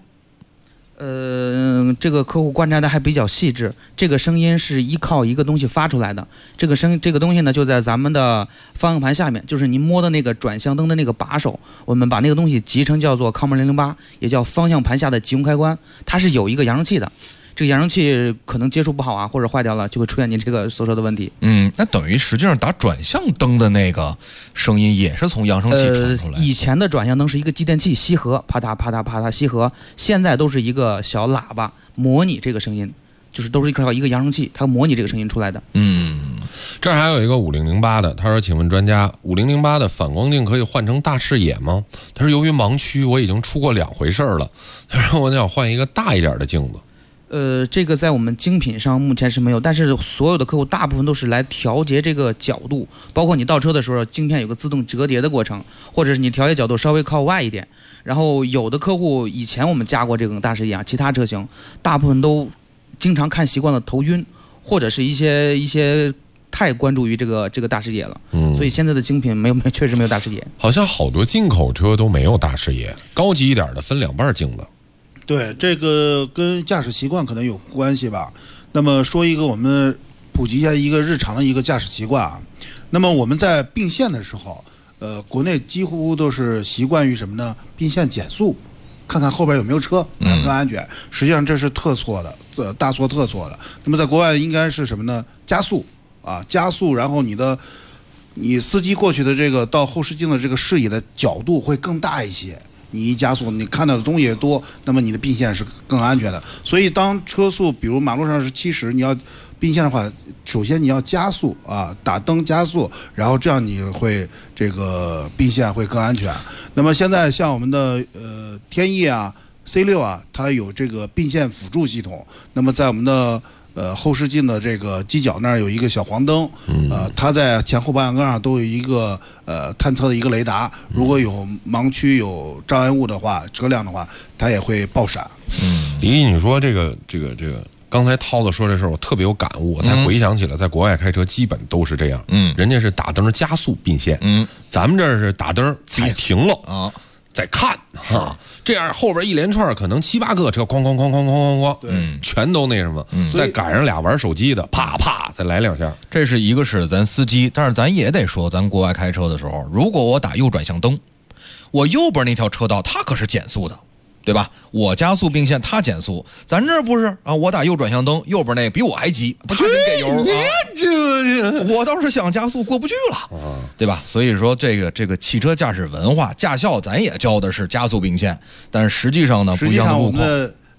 这个客户观察的还比较细致，这个声音是依靠一个东西发出来的，这个东西呢就在咱们的方向盘下面，就是您摸的那个转向灯的那个把手，我们把那个东西集成叫做康门008，也叫方向盘下的急用开关，它是有一个扬声器的。这个扬声器可能接触不好啊，或者坏掉了，就会出现您这个所说的问题。 那等于实际上打转向灯的那个声音也是从扬声器传出来。 以前的转向灯是一个继电器吸合，啪嗒啪嗒啪嗒吸合，现在都是一个小喇叭模拟这个声音，就是都是靠一个扬声器，它模拟这个声音出来的。 这儿还有一个5008的，他说：“请问专家，5008的反光镜可以换成大视野吗？”他说：“由于盲区，我已经出过2回事了。他说我想换一个大一点的镜子。” 这个在我们精品上目前是没有，但是所有的客户大部分都是来调节这个角度，包括你倒车的时候，镜片有个自动折叠的过程，或者是你调节角度稍微靠外一点。然后有的客户以前我们加过这个大视野，其他车型大部分都经常看习惯了头晕，或者是一些太关注于这个大视野了。所以现在的精品确实没有大视野。 好像好多进口车都没有大视野，高级一点的分2半镜子。 对，这个跟驾驶习惯可能有关系吧。那么说一个我们普及一下一个日常的一个驾驶习惯啊。那么我们在并线的时候，国内几乎都是习惯于什么呢？并线减速，看看后边有没有车，更安全。实际上这是特错的，大错特错的。那么在国外应该是什么呢？加速啊，加速，然后你司机过去的这个到后视镜的这个视野的角度会更大一些。你一加速，你看到的东西也多，那么你的并线是更安全的。所以当车速比如马路上是70，你要并线的话，首先你要加速啊，打灯加速，然后这样你会这个并线会更安全。那么现在像我们的天翼啊 C6啊，它有这个并线辅助系统。那么在我们的后视镜的这个机角那儿有一个小黄灯，它在前后保险杠上都有一个探测的一个雷达，如果有盲区有障碍物的话，车辆的话，它也会爆闪。 李毅，你说这个，刚才涛子说这事儿，我特别有感悟，我才回想起来，在国外开车基本都是这样，人家是打灯加速并线，咱们这儿是打灯踩停了啊，再看啊。这样后边一连串可能7、8个车哐哐哐哐哐哐哐，全都那什么，再赶上俩玩手机的，啪啪再来2下。 这是一个是咱司机，但是咱也得说，咱国外开车的时候，如果我打右转向灯，我右边那条车道它可是减速的，对吧？我加速并线，他减速，咱这不是啊？我打右转向灯，右边那比我还急，他得给油啊！我倒是想加速，过不去了，对吧？所以说这个汽车驾驶文化，驾校咱也教的是加速并线，但是实际上呢，不一样的路况。 实际上我们的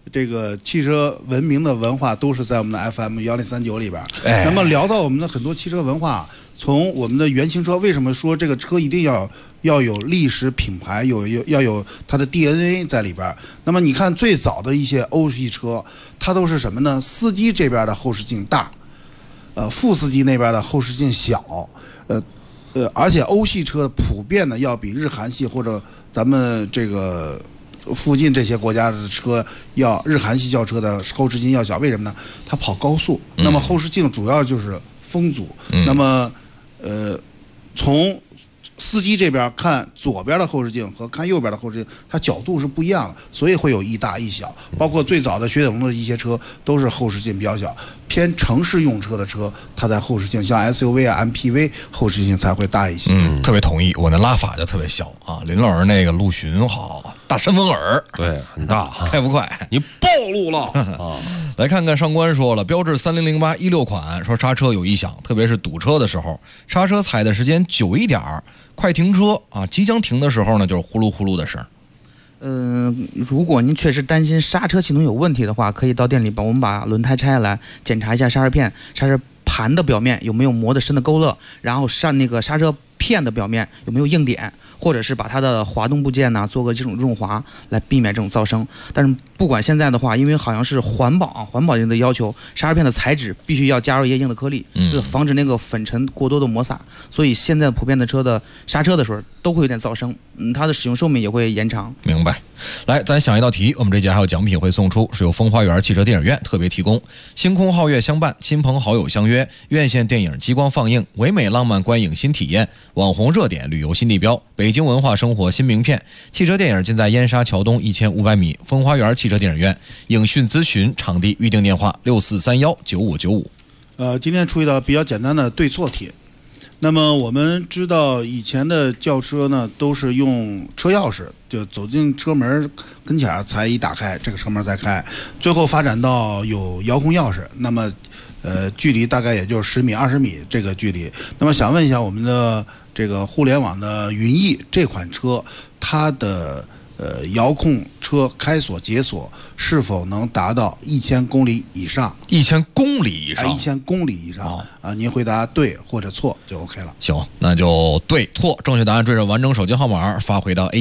这个汽车文明的文化都是在我们的 FM1039里边。那么聊到我们的很多汽车文化，从我们的原型车，为什么说这个车一定要有历史品牌，要有它的 DNA 在里边？那么你看最早的一些欧系车，它都是什么呢？司机这边的后视镜大，副司机那边的后视镜小，而且欧系车普遍的要比日韩系或者咱们这个附近这些国家的车要日韩系轿车的后视镜要小，为什么呢？它跑高速，那么后视镜主要就是风阻，那么从司机这边看左边的后视镜和看右边的后视镜，它角度是不一样的，所以会有一大一小。包括最早的雪铁龙的一些车都是后视镜比较小，偏城市用车的车，它在后视镜像 SUV 啊 MPV 后视镜才会大一些。 特别同意，我那拉法就特别小啊，林老师那个陆巡好大身份耳， 对，很大， 开不快， 你暴露了啊！ 来看看上官说了，标致300816款说刹车有异响，特别是堵车的时候，刹车踩的时间久一点儿，快停车啊，即将停的时候呢，就是呼噜呼噜的声。 如果您确实担心刹车系统有问题的话，可以到店里我们把轮胎拆下来，检查一下刹车片、刹车盘的表面有没有磨得深的勾勒，然后上那个刹车片的表面有没有硬点，或者是把它的滑动部件呢做个这种润滑，来避免这种噪声。但是不管现在的话，因为好像是环保的要求，刹车片的材质必须要加入一些硬的颗粒，防止那个粉尘过多的摩擦，所以现在普遍的车的刹车的时候都会有点噪声，它的使用寿命也会延长。 明白。来，咱想一道题，我们这节还有奖品会送出，是由风花园汽车电影院特别提供，星空皓月相伴，亲朋好友相约，院线电影激光放映，唯美浪漫观影新体验，网红热点旅游新地标，北京文化生活新名片。汽车电影尽在燕莎桥东1500米风花园汽车电影院，影讯咨询场地预订电话64319595。 今天出一道比较简单的对错题。那么我们知道以前的轿车呢都是用车钥匙，就走进车门跟前才一打开，这个车门才开，最后发展到有遥控钥匙，那么距离大概也就是10米20米这个距离。那么想问一下我们的这个互联网的云翼这款车，它的遥控车开锁解锁是否能达到1000公里以上 ？1000公里以上 ？1000公里以上啊！您回答对或者错就 OK 了。 行，那就对错，正确答案追着完整手机号码发回到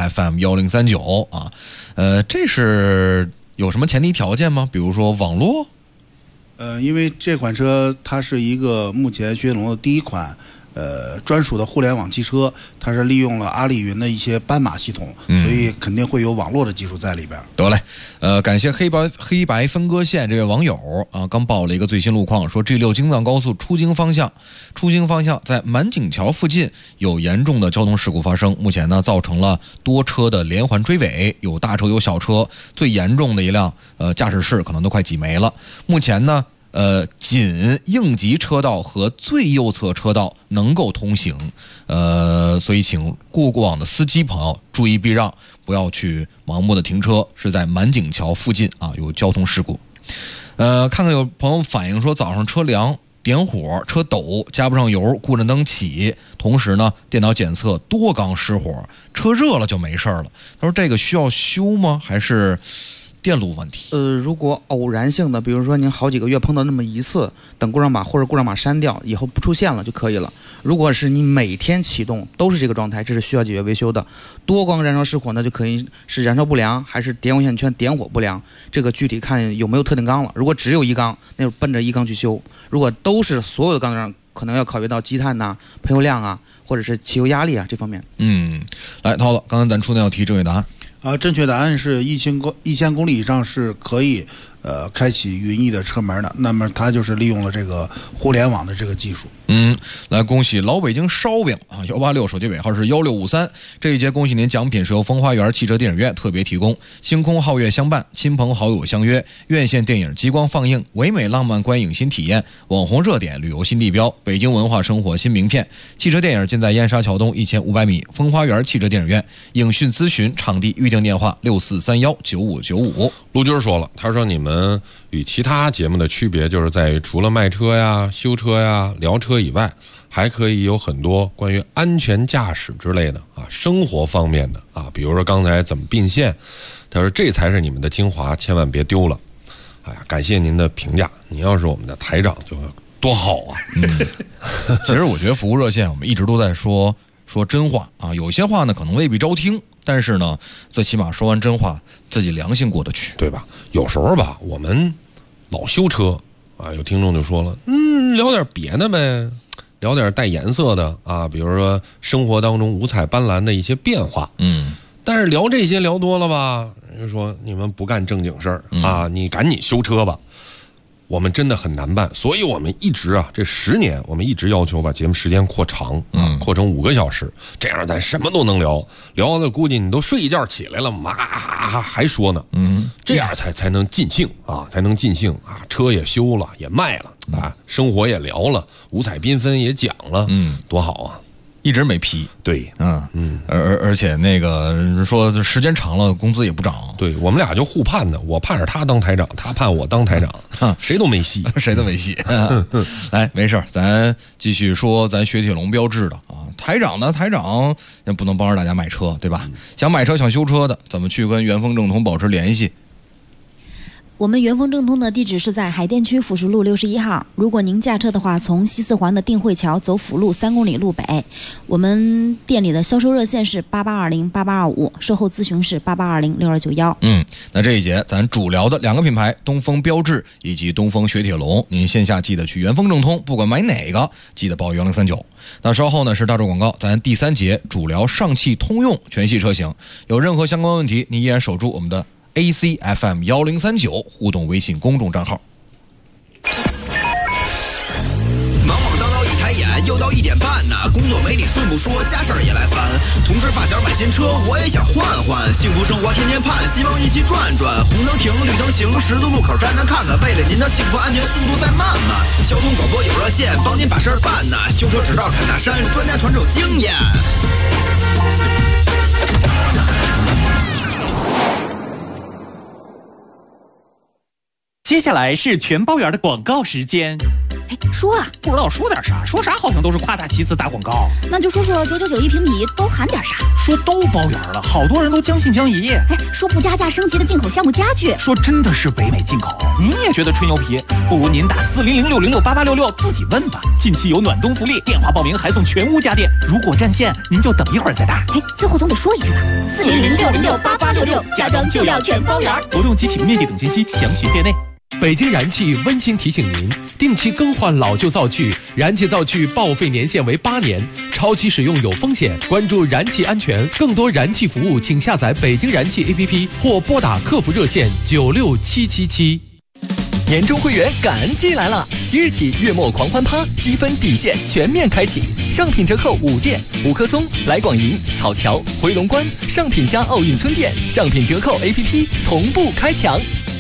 ACFM1039啊。这是有什么前提条件吗？比如说网络？ 因为这款车它是一个目前雪铁龙的第一款专属的互联网汽车，它是利用了阿里云的一些斑马系统，所以肯定会有网络的技术在里边。 得嘞，感谢黑白分割线这位网友啊，刚报了一个最新路况，说 G6 京藏高速出京方向在满景桥附近有严重的交通事故发生，目前呢造成了多车的连环追尾，有大车有小车，最严重的一辆驾驶室可能都快挤没了。目前呢仅应急车道和最右侧车道能够通行，所以请过往的司机朋友注意避让，不要去盲目的停车，是在满景桥附近啊有交通事故。看看有朋友反映说早上车凉点火，车抖，加不上油，故障灯起，同时呢电脑检测多缸失火，车热了就没事了。他说这个需要修吗？还是电路问题？ 如果偶然性的，比如说您好几个月碰到那么一次，等故障码或者故障码删掉以后不出现了就可以了。如果是你每天启动都是这个状态，这是需要解决维修的。多缸燃烧失火呢，就可以是燃烧不良还是点火线圈点火不良，这个具体看有没有特定缸了。如果只有一缸，那就奔着一缸去修；如果都是所有的缸上，可能要考虑到积碳呐、喷油量啊，或者是汽油压力啊这方面。 来涛子，刚才咱出那道题正确答案。 正确答案是1000公里以上是可以开启云翼的车门的，那么它就是利用了这个互联网的这个技术。 来恭喜老北京烧饼啊，186手机尾号是1653。这一节恭喜您，奖品是由风花园汽车电影院特别提供，星空皓月相伴，亲朋好友相约，院线电影激光放映，唯美浪漫观影新体验，网红热点旅游新地标，北京文化生活新名片。汽车电影尽在燕莎桥东1500米风花园汽车电影院，影讯咨询场地预订电话64319595。 陆军说了，他说你们与其他节目的区别就是在于除了卖车呀、修车呀、聊车以外，还可以有很多关于安全驾驶之类的啊，生活方面的啊，比如说刚才怎么并线， 他说这才是你们的精华，千万别丢了。哎呀，感谢您的评价，您要是我们的台长就多好啊。 其实我觉得服务热线我们一直都在说真话啊，有些话呢可能未必招听，但是呢最起码说完真话自己良心过得去， 对吧？有时候吧我们老修车啊，有听众就说了，聊点别的呗，聊点带颜色的啊，比如说生活当中五彩斑斓的一些变化。但是聊这些聊多了吧，人家说你们不干正经事儿啊，你赶紧修车吧。我们真的很难办，所以我们一直啊，这10年我们一直要求把节目时间扩长啊，扩成5个小时，这样咱什么都能聊，聊的估计你都睡一觉起来了，妈还说呢，这样才能尽兴啊，才能尽兴啊，车也修了，也卖了啊，生活也聊了，五彩缤纷也讲了，多好啊！ 一直没批， 对， 而且那个说时间长了工资也不涨， 对我们俩就互盼的，我盼着他当台长，他盼我当台长，谁都没戏， 谁都没戏。来，没事，咱继续说咱雪铁龙标致的啊。台长呢，台长也不能帮着大家买车，对吧？想买车想修车的，怎么去跟元丰正通保持联系？ 我们元丰正通的地址是在海淀区辅石路61号。如果您驾车的话，从西四环的定慧桥走辅路3公里路北。我们店里的销售热线是88208825，售后咨询是88206291。 那这一节咱主聊的2个品牌，东风标致以及东风雪铁龙，您线下记得去元丰正通，不管买哪个，记得报1039。那稍后呢是大众广告，咱第3节主聊上汽通用全系车型。有任何相关问题，您依然守住我们的ACFM 1039互动微信公众账号。 忙忙叨叨一抬眼，又到1点半呢，工作没你顺不说，家事儿也来烦。同事发小买新车，我也想换换，幸福生活天天盼，希望一起转转。红灯停，绿灯行，十字路口站站看看，为了您的幸福安全，速度再慢慢。交通广播有热线，帮您把事儿办呢。修车直道砍大山，专家传授经验。 接下来是全包圆的广告时间。 说啊， 不知道说点啥，说啥好像都是夸大其词打广告。 那就说说999一平米都含点啥？ 说都包圆了，好多人都将信将疑。 说不加价升级的进口项目家具， 说真的是北美进口。您也觉得吹牛皮？不如您打40060688866自己问吧。近期有暖冬福利，电话报名还送全屋家电。如果占线，您就等一会儿再打。 最后总得说一句吧，40060688866，家装就要全包圆。 活动及启动面积等信息详询店内。 北京燃气温馨提醒您，定期更换老旧灶具，燃气灶具报废年限为8年，超期使用有风险。关注燃气安全，更多燃气服务，请下载北京燃气 APP 或拨打客服热线96777。 年终会员感恩季来了，即日起月末狂欢趴，积分底线全面开启，上品折扣5店：五棵松、来广营、草桥、回龙观，上品加奥运村店，上品折扣 APP 同步开抢。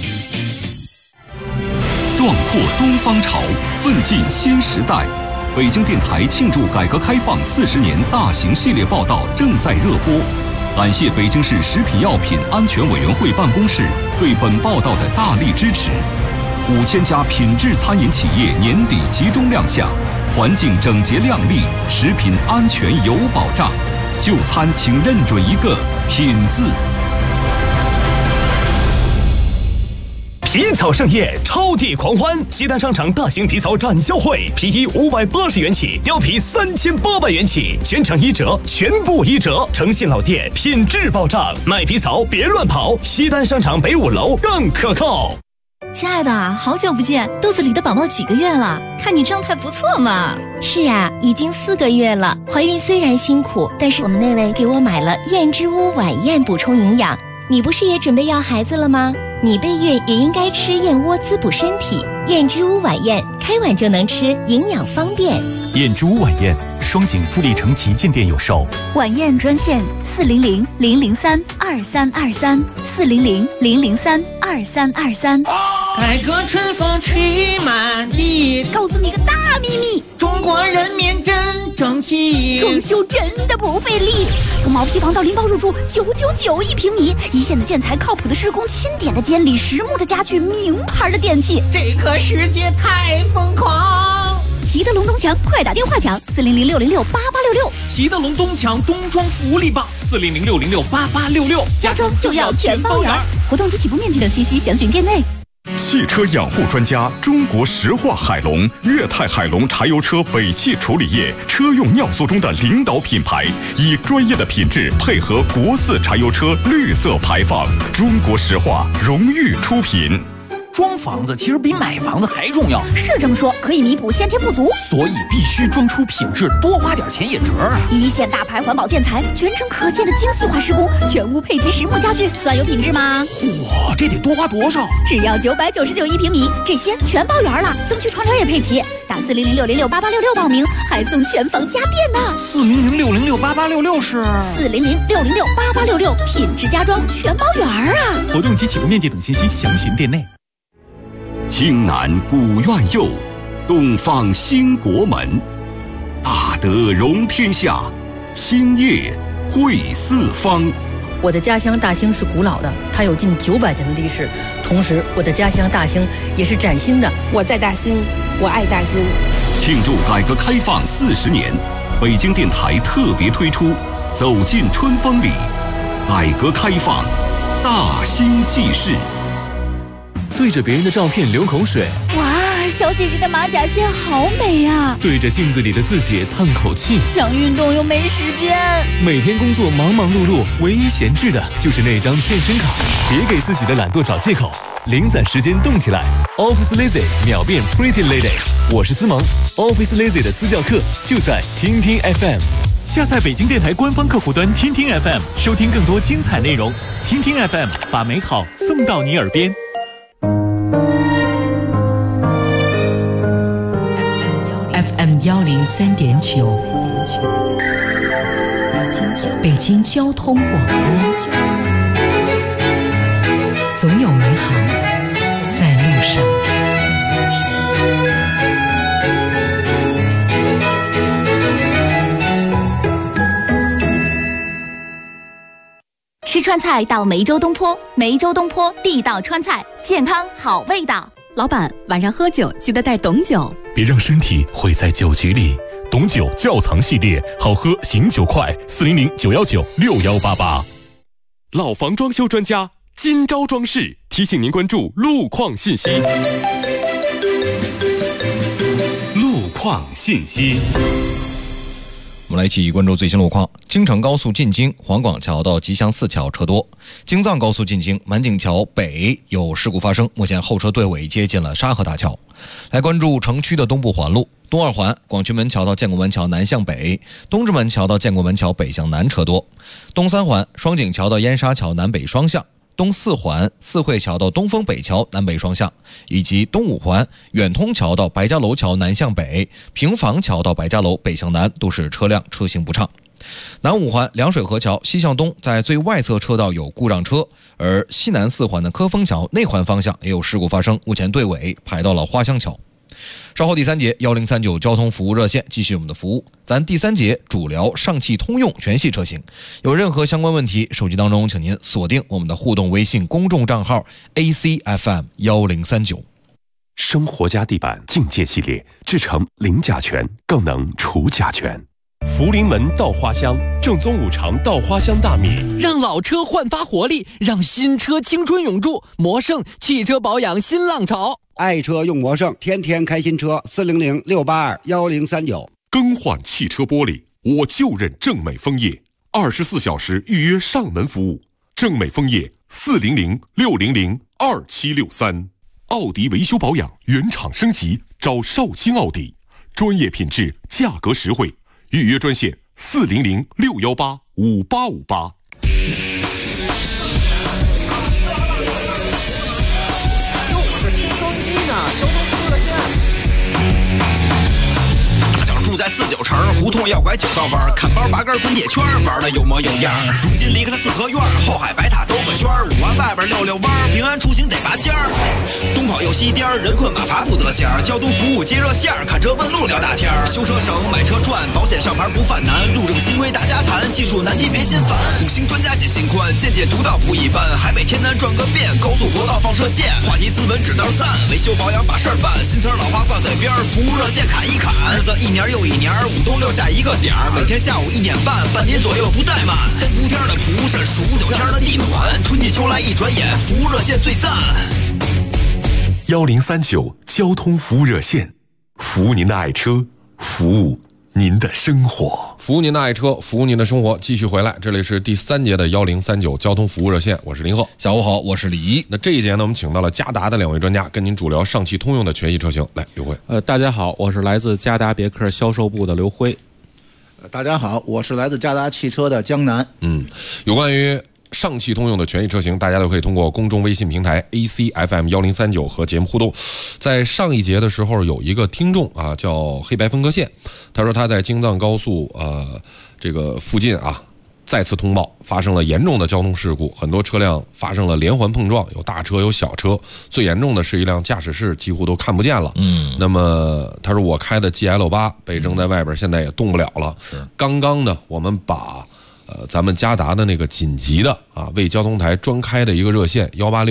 壮阔东方潮，奋进新时代。北京电台庆祝改革开放40年大型系列报道正在热播。感谢北京市食品药品安全委员会办公室对本报道的大力支持。5000家品质餐饮企业年底集中亮相，环境整洁亮丽，食品安全有保障。就餐请认准一个品字。 皮草盛宴，超地狂欢！西单商场大型皮草展销会，皮衣580元起，貂皮3800元起，全场1折，全部1折。诚信老店，品质保障，卖皮草别乱跑。西单商场北5楼更可靠。 亲爱的，好久不见，肚子里的宝宝几个月了？看你状态不错嘛。 是啊，已经4个月了。怀孕虽然辛苦，但是我们那位给我买了燕之屋晚宴补充营养。你不是也准备要孩子了吗？你备孕也应该吃燕窝滋补身体。燕之屋晚宴，开碗就能吃，营养方便。 燕之屋晚宴，双井富力城旗舰店有售。 晚宴专线400-003-2323，400-003-2323。 改革春风吹满地， 告诉你个大秘密， 中国人民真争气， 装修真的不费力。从毛坯房到拎包入住，999一平米，一线的建材，靠谱的施工，钦点的监理，实木的家具，名牌的电器。 这个世界太疯狂。 吉德隆东抢，快打电话抢，400-606-8866。 齐德龙东抢冬装福利棒，400-606-8866， 家装就要全包圆。活动及起步面积等信息详询店内。 汽车养护专家中国石化海龙粤泰海龙柴油车尾气处理液车用尿素中的领导品牌，以专业的品质配合国4柴油车绿色排放，中国石化荣誉出品。 装房子其实比买房子还重要， 是这么说，可以弥补先天不足， 所以必须装出品质，多花点钱也值啊！ 一线大牌环保建材，全程可见的精细化施工，全屋配齐实木家具，算有品质吗？ 哇，这得多花多少？ 只要9991平米，这些全包圆了，灯区窗帘也配齐。打400-606-8866报名，还送全房家电呢。 400-606-8866是 400-606-8866，品质家装全包圆啊！ 活动及起步面积等信息详询店内。 京南古院右，东方兴国门，大德容天下，兴业惠四方。 我的家乡大兴是古老的，它有近900年的历史。同时，我的家乡大兴也是崭新的。 我在大兴，我爱大兴。 庆祝改革开放40年，北京电台特别推出《走进春风里》，改革开放，大兴记事。 对着别人的照片流口水， 哇，小姐姐的马甲线好美啊！ 对着镜子里的自己叹口气， 想运动又没时间。 每天工作忙忙碌碌，唯一闲置的就是那张健身卡。别给自己的懒惰找借口，零散时间动起来。Office Lazy 秒变 Pretty Lady， 我是思萌。Office Lazy 的私教课就在听听 FM。 下载北京电台官方客户端听听 FM， 收听更多精彩内容。听听 FM， 把美好送到你耳边。 FM 103.9，北京交通广播，总有美好在路上。 吃川菜到梅州东坡，梅州东坡地道川菜，健康好味道。 老板，晚上喝酒记得带董酒， 别让身体毁在酒局里。董酒窖藏系列，好喝醒酒快，400-919-6188。老房装修专家今朝装饰提醒您关注路况信息。路况信息。 我们来一起关注最新路况。京承高速进京黄广桥到吉祥寺桥车多，京藏高速进京满景桥北有事故发生，目前后车队尾接近了沙河大桥。来关注城区的东部环路，东二环广渠门桥到建国门桥南向北，东直门桥到建国门桥北向南车多；东三环双井桥到燕沙桥南北双向，东四环四惠桥到东风北桥南北双向，以及东五环远通桥到白家楼桥南向北，平房桥到白家楼北向南都是车辆车行不畅。南五环凉水河桥西向东在最外侧车道有故障车，而西南四环的科丰桥内环方向也有事故发生，目前队尾排到了花乡桥。稍后第三节1039交通服务热线继续我们的服务，咱第三节主聊上汽通用全系车型，有任何相关问题，手机当中请您锁定我们的互动微信公众账号 ACFM1039。 生活家地板境界系列，制成零甲醛，更能除甲醛。福临门稻花香，正宗五常稻花香大米， 让老车焕发活力，让新车青春永驻。魔盛汽车保养新浪潮， 爱车用魔盛，天天开新车，400-682-1039。 更换汽车玻璃，我就认正美枫叶，24小时预约上门服务。正美枫叶400-600-2763。奥迪维修保养原厂升级，找绍兴奥迪，专业品质，价格实惠。预约专线400-618-5858。 大小住在49城，胡胡同要拐九道弯，看包拔根滚铁圈，玩的有模有样。如今离开了四合院，后海白塔兜个圈，五环外边溜溜弯，平安出行得拔尖儿。东跑又西颠，人困马乏不得闲，交通服务接热线，看车问路聊大天，修车省买车赚，保险上牌不犯难，路正新规大家谈，技术难题别心烦，五星专家解心宽，见解独到不一般，海北天南转个遍，高速国道放射线，话题斯文指道赞，维修保养把事儿办，新词老话挂嘴边，服务热线砍一砍，日子一年又一年，五东六下一个点儿，每天下午1点半，半年左右不怠慢，三伏天的蒲扇，数9天的地暖，春季秋来一转眼，服务热线最赞。 1039交通服务热线，服务您的爱车，服务您的生活， 服务您的爱车，服务您的生活。继续回来，这里是第3节的1039交通服务热线，我是林鹤。 下午好，我是李怡。 那这一节呢，我们请到了嘉达的2位专家，跟您主聊上汽通用的全系车型。来，刘辉。 大家好，我是来自嘉达别克销售部的刘辉。 大家好，我是来自嘉达汽车的江南。 有关于上汽通用的全系车型，大家都可以通过公众微信平台 ACFM1039和节目互动。在上一节的时候，有一个听众啊，叫黑白分割线，他说他在京藏高速这个附近啊，再次通报发生了严重的交通事故，很多车辆发生了连环碰撞，有大车有小车，最严重的是一辆驾驶室几乎都看不见了。那么他说我开的 GL8 被扔在外边，现在也动不了了。刚刚呢，我们把咱们嘉达的那个紧急的为交通台专开的一个热线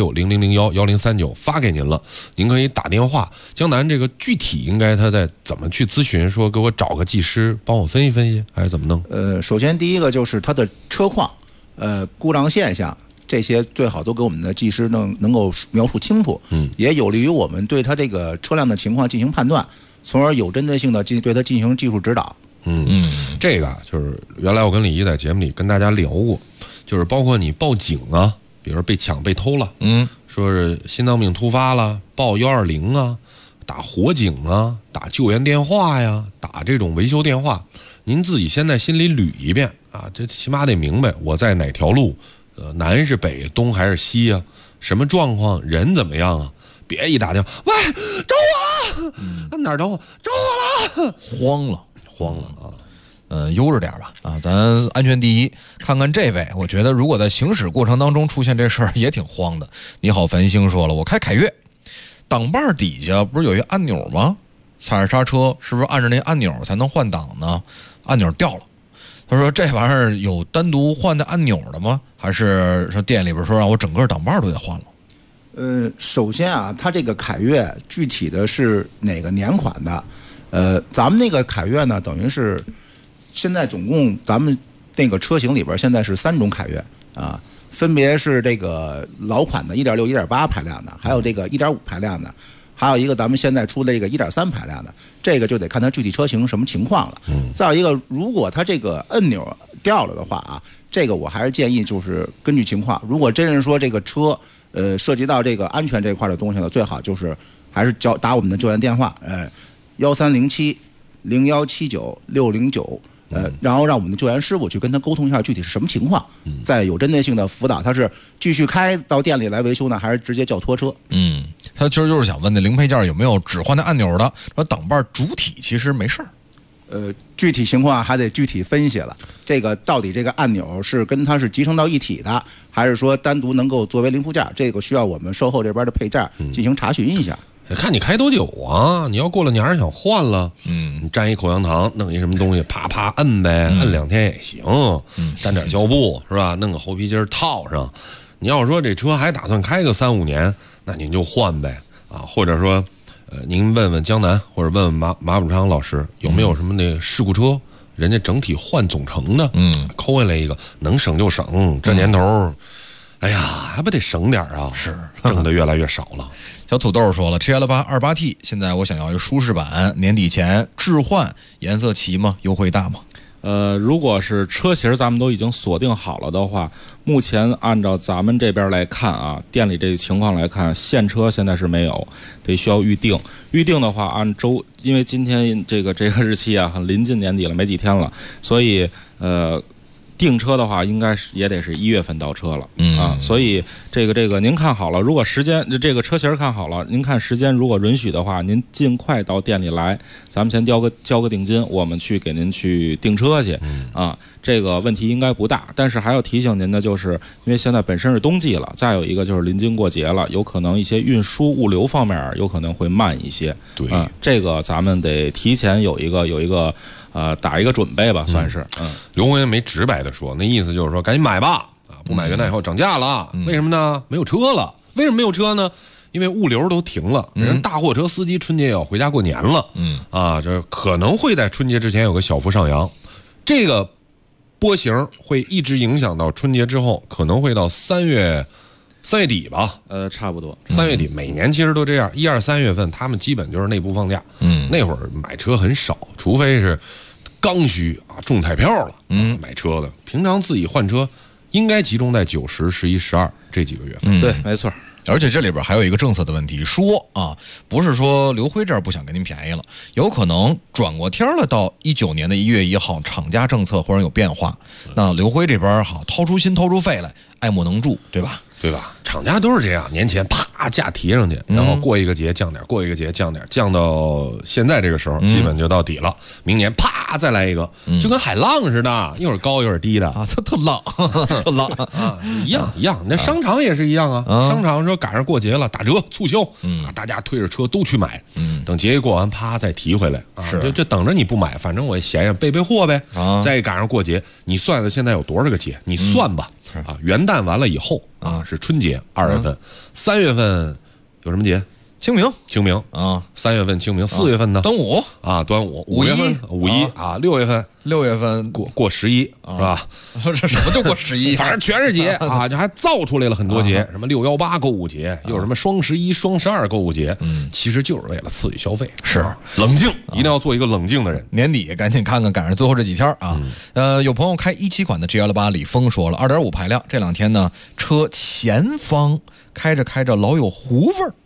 18600011039发给您了，您可以打电话。江南这个具体应该他在怎么去咨询，说给我找个技师帮我分析分析，还是怎么弄？ 首先第一个就是它的车况，故障现象这些最好都给我们的技师能够描述清楚，也有利于我们对它这个车辆的情况进行判断，从而有针对性的对它进行技术指导。 这个就是原来我跟李怡在节目里跟大家聊过，就是包括你报警啊，比如被抢被偷了，说是心脏病突发了，报120啊，打火警啊，打救援电话呀，打这种维修电话，您自己先在心里捋一遍啊，这起码得明白我在哪条路，南是北，东还是西啊，什么状况，人怎么样啊，别一打电话，喂，找我了，哪儿找我？找我了，慌了啊！ 悠着点吧啊，咱安全第一。看看这位，我觉得如果在行驶过程当中出现这事儿，也挺慌的。你好，繁星说了，我开凯越，挡把底下不是有一按钮吗？踩着刹车，是不是按着那按钮才能换挡呢？按钮掉了。他说这玩意儿有单独换的按钮的吗？还是说店里边说让我整个挡把都得换了？ 首先啊，它这个凯越具体的是哪个年款的？咱们那个凯越呢，等于是现在总共咱们那个车型里边现在是3种凯越啊，分别是这个老款的1.6、1.8排量的，还有这个1.5排量的，还有一个咱们现在出的这个1.3排量的，这个就得看它具体车型什么情况了。再有一个，如果它这个按钮掉了的话啊，这个我还是建议就是根据情况，如果真是说这个车涉及到这个安全这块的东西了，最好就是还是打我们的救援电话1307-0179-609，然后让我们的救援师傅去跟他沟通一下具体是什么情况，再有针对性的辅导他是继续开到店里来维修呢，还是直接叫拖车。 他其实就是想问那零配件有没有只换那按钮的，说挡把主体其实没事儿。 具体情况还得具体分析了。这个到底这个按钮是跟它是集成到一体的，还是说单独能够作为零部件？这个需要我们售后这边的配件进行查询一下。 看你开多久啊？你要过了年想换了，你蘸一口香糖，弄一什么东西，啪啪摁呗，摁2天也行，蘸点胶布是吧？弄个猴皮筋套上。你要说这车还打算开个3-5年，那您就换呗啊，或者说，您问问江南或者问问马永昌老师有没有什么那个事故车，人家整体换总成的，抠下来一个，能省就省，这年头。哎呀，还不得省点啊！是挣的越来越少了。 小土豆说了 ，G8 28T， 现在我想要一个舒适版，年底前置换，颜色齐吗？优惠大吗？ 如果是车型咱们都已经锁定好了的话，目前按照咱们这边来看啊，店里这个情况来看，现车现在是没有，得需要预定。预定的话，按周，因为今天这个日期啊，很临近年底了，没几天了，所以订车的话，应该是也得是1月份到车了，所以这个您看好了，如果时间这个车型看好了，您看时间如果允许的话，您尽快到店里来，咱们先交个定金，我们去给您去订车去，这个问题应该不大。但是还要提醒您的就是，因为现在本身是冬季了，再有一个就是临近过节了，有可能一些运输物流方面有可能会慢一些。 对， 这个咱们得提前有一个打一个准备吧，算是。 刘洪也没直白的说，那意思就是说赶紧买吧，不买元旦以后涨价了。为什么呢？没有车了。为什么没有车呢？因为物流都停了，人大货车司机春节也要回家过年了。这可能会在春节之前有个小幅上扬，这个波形会一直影响到春节之后，可能会到3月底吧。 差不多 3月底，每年其实都这样，1、2、3月份他们基本就是内部放假。那会儿买车很少，除非是刚需中彩票了，买车的。平常自己换车，应该集中在9、10、11、12这几个月份。 对，没错。 而且这里边还有一个政策的问题，说不是说刘辉这儿不想给您便宜了，有可能转过天了，到19年的1月1号，厂家政策忽然有变化，那刘辉这边掏出心掏出肺来，爱莫能助，对吧？ 对吧？厂家都是这样，年前啪价提上去，然后过一个节降点，过一个节降点，降到现在这个时候，基本就到底了。明年啪再来一个，就跟海浪似的，一会儿高一会儿低的特浪，特浪一样。那商场也是一样商场说赶上过节了，打折促销，大家推着车都去买，等节一过完，啪再提回来就等着你不买，反正我闲着备货呗。再赶上过节，你算算现在有多少个节？你算吧。元旦完了以后是春节2月份，3月份有什么节？ 清明 3月份清明，4月份呢？ 端午端午，5月份五一，6月份过11是吧？ 这什么就过11？ 反正全是节就还造出来了很多节，什么618购物节，又什么双11、双12购物节，其实就是为了刺激消费。 是冷静，一定要做一个冷静的人。 年底赶紧看看赶上最后这几天有朋友开17款的 G18， 李峰说了 2.5 排量，这2天呢车前方开着老有糊味儿。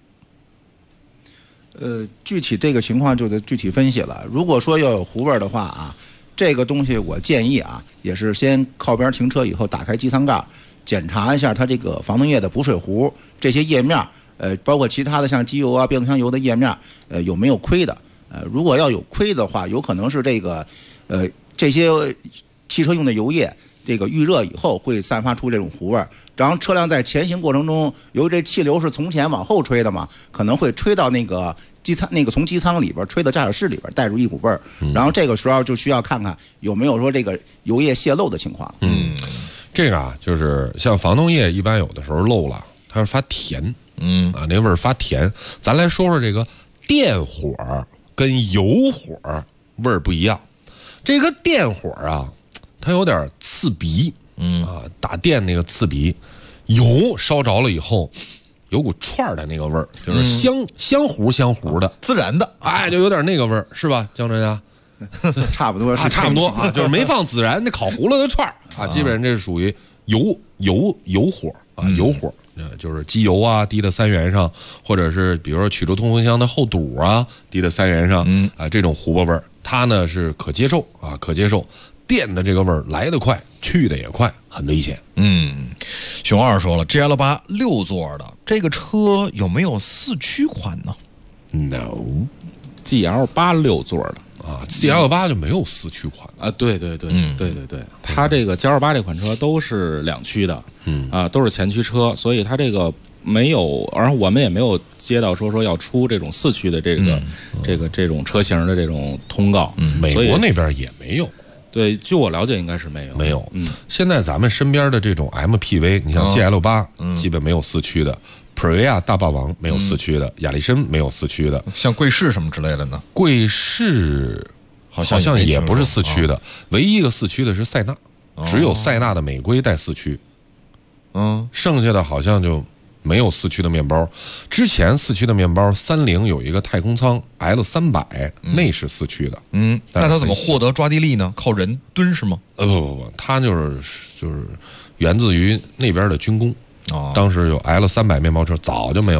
具体这个情况就得具体分析了。如果说要有糊味的话这个东西我建议也是先靠边停车以后，打开机舱盖，检查一下它这个防冻液的补水壶这些页面，包括其他的像机油变速箱油的页面，有没有亏的？如果要有亏的话，有可能是这些汽车用的油液。这个预热以后会散发出这种糊味儿，然后车辆在前行过程中，由于这气流是从前往后吹的嘛，可能会吹到那个机舱，从机舱里边吹到驾驶室里边，带入一股味儿。然后这个时候就需要看看有没有说这个油液泄漏的情况。 这个就是像防冻液，一般有的时候漏了，它是发甜，那味儿发甜。咱来说说这个电火跟油火味儿不一样。这个电火它有点刺鼻，打电那个刺鼻，油烧着了以后，有股串的那个味儿，就是香糊的， 自然的， 就有点那个味儿，是吧，江真呀？ 差不多， 差不多就是没放孜然，那烤糊了的串基本上这是属于油火油火。就是机油滴到3元上，或者是比如说曲轴通风箱的后堵滴到3元上，这种糊巴味儿，它呢是可接受可接受。电的这个味儿来得快，去的也快，很危险。 熊二说了 ，G18 6座的这个车有没有4驱款呢 ？No，GL8 6座的 GL8 就没有4驱款对，它这个 GL8 这款车都是2驱的，都是前驱车，所以它这个没有，然后我们也没有接到说要出这种4驱的这种车型的这种通告。 美国那边也没有。 对，据我了解应该是没有。 现在咱们身边的这种 MPV， 你像 GL8，基本没有4驱的。普锐亚大霸王没有4驱的，雅力绅没有4驱的， 像贵士什么之类的呢？ 贵士好像也不是4驱的，唯一一个4驱的是塞纳，只有塞纳的美规带4驱，剩下的好像就没有4驱的面包。之前4驱的面包，30有一个太空舱 L300，那是4驱的。 那他怎么获得抓地力呢？靠人蹲是吗？ 不，他就是源自于那边的军工。当时有 L300面包车早就没有了，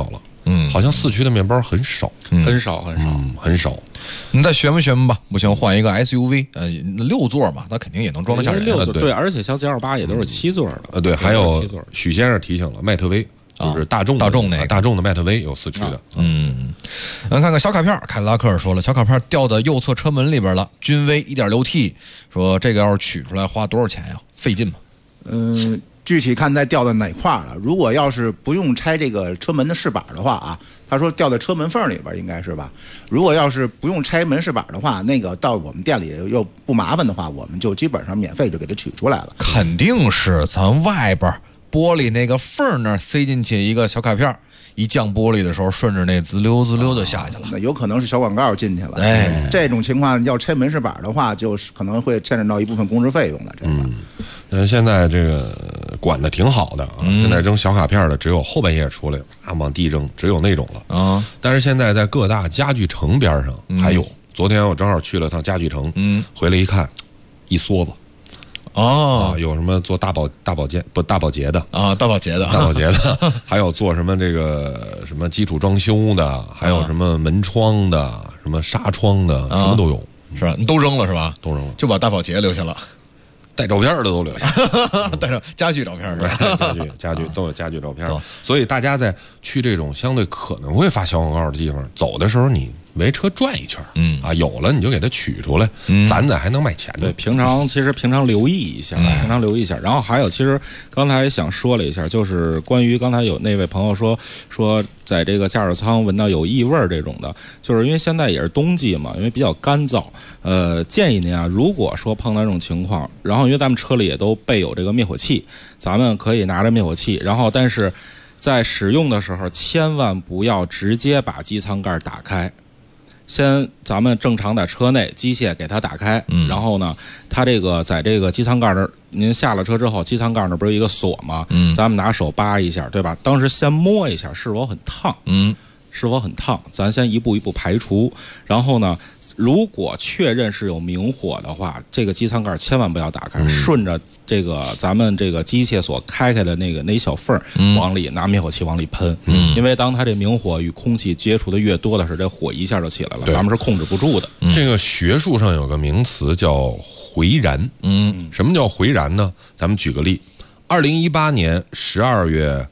好像4驱的面包很少， 很少。 很少。 你再学吧，不行换一个 SUV， 6座嘛，它肯定也能装得下人。 6座对，而且像 G28也都是7座的。 对，还有许先生提醒了，迈特威就是大众的迈特威有4驱的。 咱看看小卡片，凯迪拉克说了，小卡片掉到右侧车门里边了，君威 1.6T， 说这个要是取出来花多少钱呀？费劲吗？ 具体看在掉在哪块了。如果要是不用拆这个车门的饰板的话啊，他说掉在车门缝里边应该是吧。如果要是不用拆门饰板的话，那个到我们店里又不麻烦的话，我们就基本上免费就给它取出来了。 肯定是咱外边玻璃那个缝那儿塞进去一个小卡片，一降玻璃的时候顺着那滋溜就下去了。 那有可能是小广告进去了。这种情况要拆门饰板的话，就是可能会牵扯到一部分工时费用的。 现在这个管的挺好的啊，现在扔小卡片的只有后半夜出来往地扔，只有那种了啊。但是现在在各大家具城边上还有，昨天我正好去了趟家具城，回来一看，一梭子。有什么做大保洁的啊？大保洁的， 还有做什么这个什么基础装修的，还有什么门窗的，什么纱窗的，什么都有， 是吧？你都扔了是吧？ 都扔了， 就把大保洁留下了。 带照片的都留下， 带上家具照片是吧？ 家具都有家具照片，所以大家在去这种相对可能会发小广告的地方走的时候，你围车转一圈，有了你就给它取出来，咱还能卖钱呢。 对，平常留意一下，然后还有，其实刚才想说了一下，就是关于刚才有那位朋友说在这个驾驶舱闻到有异味这种的，就是因为现在也是冬季嘛，因为比较干燥，建议您啊，如果说碰到这种情况，然后因为咱们车里也都备有这个灭火器，咱们可以拿着灭火器，然后但是在使用的时候千万不要直接把机舱盖打开。先咱们正常在车内机械给它打开，然后呢，它这个在这个机舱盖那儿，您下了车之后，机舱盖那不是有一个锁吗？咱们拿手扒一下，对吧？当时先摸一下是否很烫，是否很烫，咱先一步一步排除。然后呢，如果确认是有明火的话，这个机舱盖千万不要打开，顺着这个咱们这个机械所开的那小缝往里拿灭火器往里喷，因为当它这明火与空气接触的越多的时候，这火一下就起来了，咱们是控制不住的。 这个学术上有个名词叫回燃，什么叫回燃呢？咱们举个例，2018年12月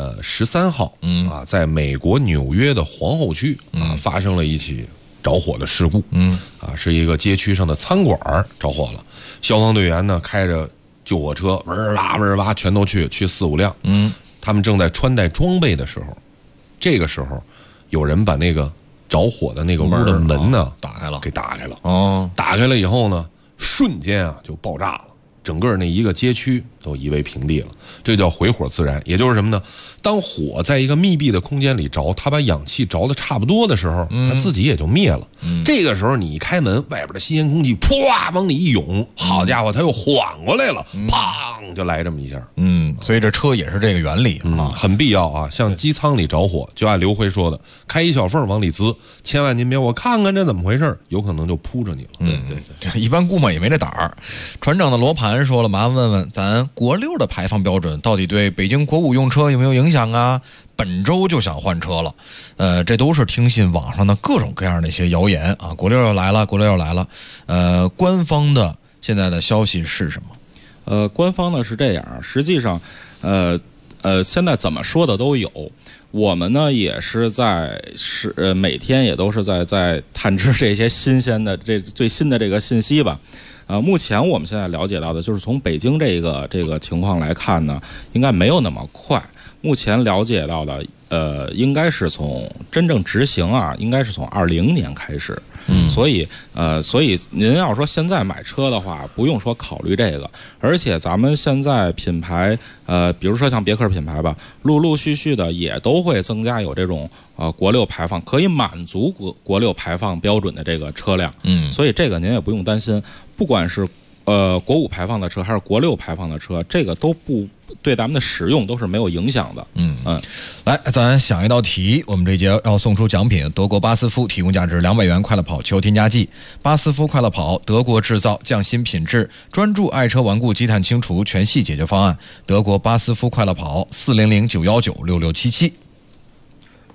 13号在美国纽约的皇后区发生了一起着火的事故，是一个街区上的餐馆着火了，消防队员呢开着救火车哇哇全都去4、5辆，他们正在穿戴装备的时候，这个时候有人把那个着火的那个屋的门呢给打开了，打开了以后呢，瞬间就爆炸了。整个那一个街区都夷为平地了，这叫回火自燃。也就是什么呢？当火在一个密闭的空间里着，它把氧气着的差不多的时候，它自己也就灭了。这个时候你一开门，外边的新鲜空气啪往里一涌，好家伙，它又缓过来了，砰就来这么一下。 所以这车也是这个原理啊， 很必要啊。像机舱里着火，就按刘辉说的，开一小缝往里滋，千万您别我看看这怎么回事，有可能就扑着你了。 对，一般估摸也没这胆儿。船长的罗盘说了，麻烦问问咱国6的排放标准到底对北京国5用车有没有影响啊？本周就想换车了，这都是听信网上的各种各样的一些谣言啊。国6要来了，官方的现在的消息是什么？ 官方呢是这样，实际上，现在怎么说的都有。我们呢也是每天也都是在探知这些新鲜的最新的这个信息吧。目前我们现在了解到的就是从北京这个情况来看呢，应该没有那么快。目前了解到的，应该是从真正执行应该是从20年开始。所以您要说现在买车的话，不用说考虑这个，而且咱们现在品牌，比如说像别克品牌吧，陆陆续续的也都会增加有这种国6排放可以满足国6排放标准的这个车辆。所以这个您也不用担心，不管是国5排放的车还是国6排放的车，这个都不对咱们的使用都是没有影响的。 来，咱想一道题，我们这节要送出奖品，德国巴斯夫提供价值200元快乐跑球添加剂。巴斯夫快乐跑，德国制造，匠心品质，专注爱车顽固积碳清除全系解决方案。德国巴斯夫快乐跑，400-919-6677。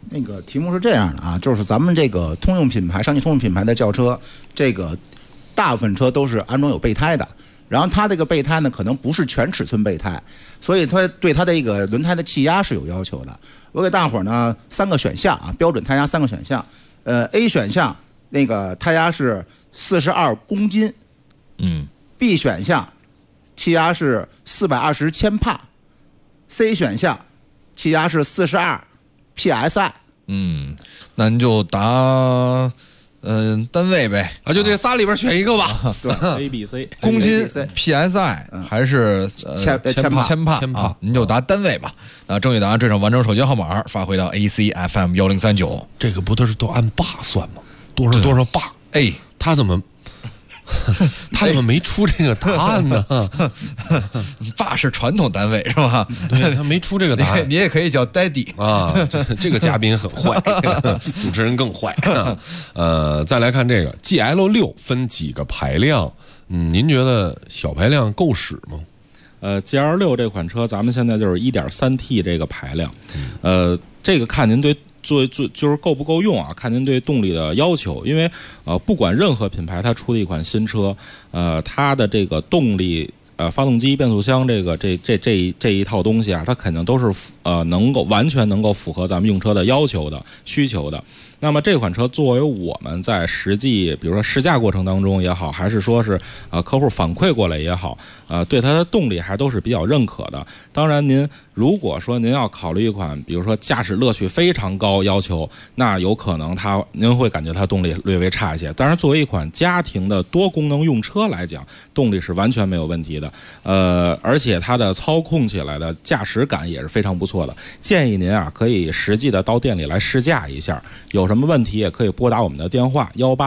那个题目是这样的啊，就是咱们这个通用品牌、上汽通用品牌的轿车，这个大部分车都是安装有备胎的。然后它这个备胎呢，可能不是全尺寸备胎，所以它对它的一个轮胎的气压是有要求的。我给大伙儿呢3个选项啊，标准胎压3个选项。A 选项那个胎压是42公斤，B 选项气压是420千帕，C 选项气压是42 psi。 那您就答。单位呗， 就这仨里边选一个吧。 对 ，A、B、C， 公斤 PSI 还是千帕啊？您就答单位吧。正确答案这场完整手机号码发回到 ACFM 1039。 这个不都是都按巴算吗？多少巴？ 哎， 他怎么没出这个答案呢？ 爸是传统单位是吧？ 对，他没出这个答案。 你也可以叫 Daddy 啊。这个嘉宾很坏，主持人更坏。再来看这个 GL6 分几个排量？您觉得小排量够使吗 ？GL6 这款车，咱们现在就是 1.3T 这个排量。这个看您对。就是够不够用啊？看您对动力的要求，因为不管任何品牌它出的一款新车，它的这个动力发动机、变速箱这一套东西啊，它肯定都是完全能够符合咱们用车的要求的需求的。那么这款车作为我们在实际比如说试驾过程当中也好，还是说是客户反馈过来也好，对它的动力还都是比较认可的。当然您如果说您要考虑一款比如说驾驶乐趣非常高要求，那有可能您会感觉它动力略微差一些。当然作为一款家庭的多功能用车来讲，动力是完全没有问题的。而且它的操控起来的驾驶感也是非常不错的。建议您啊可以实际的到店里来试驾一下，有什么问题也可以拨打我们的电话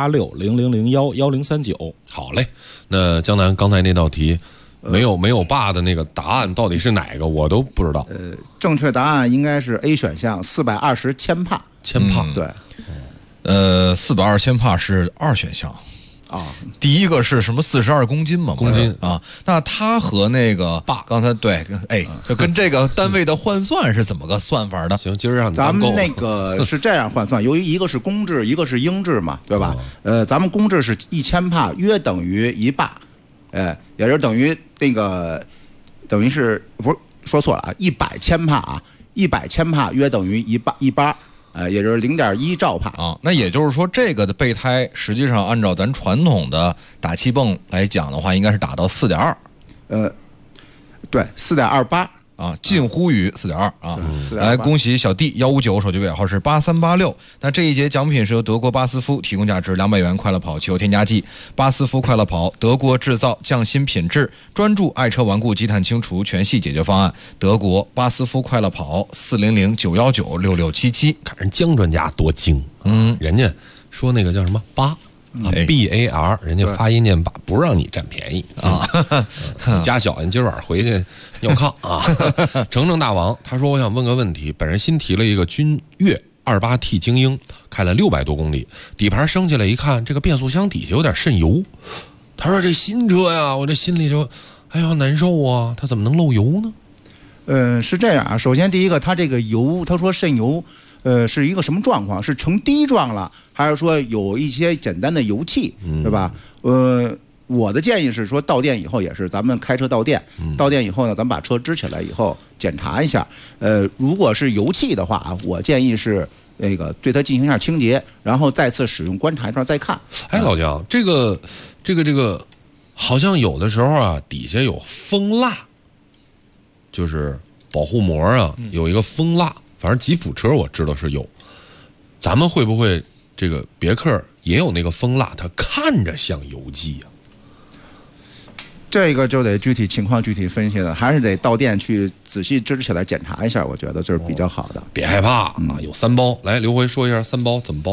18600011039。 好嘞，那江南刚才那道题没有爸的那个答案到底是哪个我都不知道。 正确答案应该是 A 选项420千帕。对。 420千帕是2选项。第一个是什么42公斤嘛？ 公斤啊，那它和那个刚才对，就跟这个单位的换算是怎么个算法的？ 行，今儿让你咱们那个是这样换算，由于一个是公制，一个是英制嘛，对吧？咱们公制是1000帕，约等于1巴，也就是等于是不是说错了啊？100千帕啊，100千帕约等于1巴。也就是0.1兆帕啊，那也就是说，这个的备胎实际上按照咱传统的打气泵来讲的话，应该是打到4.2， 对，4.28 啊，近乎于4.2啊。来，恭喜小弟159，手机尾号是8386。那这一节奖品是由德国巴斯夫提供价值200元快乐跑汽油添加剂。巴斯夫快乐跑，德国制造，匠心品质，专注爱车顽固积碳清除全系解决方案。德国巴斯夫快乐跑，400-919-6677。 看人江专家多精，人家说那个叫什么巴。BAR， 人家发音念把，不让你占便宜啊！家小，你今晚回去尿炕啊！程程大王他说：“我想问个问题，本人新提了一个君越28T 精英，开了600多公里，底盘升起来一看，这个变速箱底下有点渗油。他说这新车呀，我这心里就哎呀难受啊，它怎么能漏油呢？” 是这样啊，首先第一个，它这个油，他说渗油。是一个什么状况？是成滴状了，还是说有一些简单的油气，对吧？我的建议是说，到店以后也是咱们开车到店，到店以后呢，咱们把车支起来以后检查一下。如果是油气的话啊，我建议是那个对它进行一下清洁，然后再次使用观察一段再看。 哎，老姜，这个，好像有的时候啊，底下有蜂蜡，就是保护膜啊，有一个蜂蜡。反正吉普车我知道是有，咱们会不会这个别克也有那个蜂蜡？它看着像油剂啊。 这个就得具体情况具体分析了，还是得到店去仔细支起来检查一下，我觉得这是比较好的。 别害怕啊，有3包。来，刘辉说一下3包怎么包的。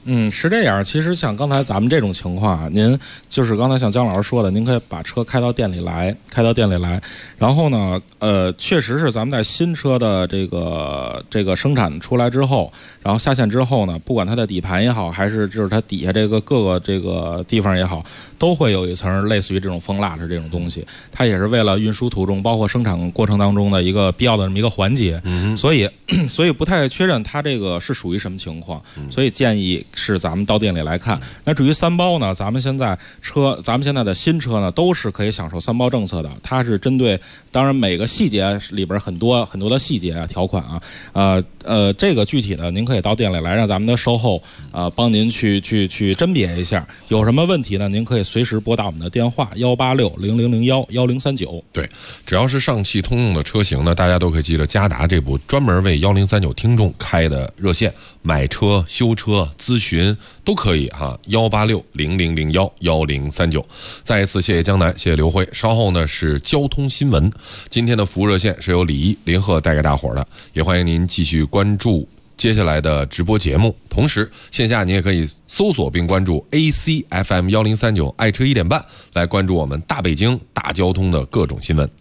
是这样。其实像刚才咱们这种情况啊，您就是刚才像姜老师说的，您可以把车开到店里来，然后呢，确实是咱们在新车的这个生产出来之后，然后下线之后呢，不管它的底盘也好，还是就是它底下这个各个这个地方也好，都会有一层类似于这种蜂蜡的这种东西，它也是为了运输途中包括生产过程当中的一个必要的这么一个环节，所以不太确认它这个是属于什么情况，所以建议是咱们到店里来看。那至于三包呢，咱们现在的新车呢都是可以享受三包政策的，它是针对当然每个细节里边很多的细节啊条款啊，这个具体的您可以到店里来，让咱们的售后帮您去甄别一下，有什么问题呢？您可以随时拨打我们的电话18600011039。 对，只要是上汽通用的车型呢，大家都可以记得嘉达这部专门为1039听众开的热线，买车、修车、咨询都可以哈，18600011039。再一次谢谢江南，谢谢刘辉。稍后呢是交通新闻，今天的服务热线是由李一、林鹤带给大伙的，也欢迎您继续关注接下来的直播节目。同时线下你也可以搜索并关注 ACFM 1039爱车1点半，来关注我们大北京大交通的各种新闻。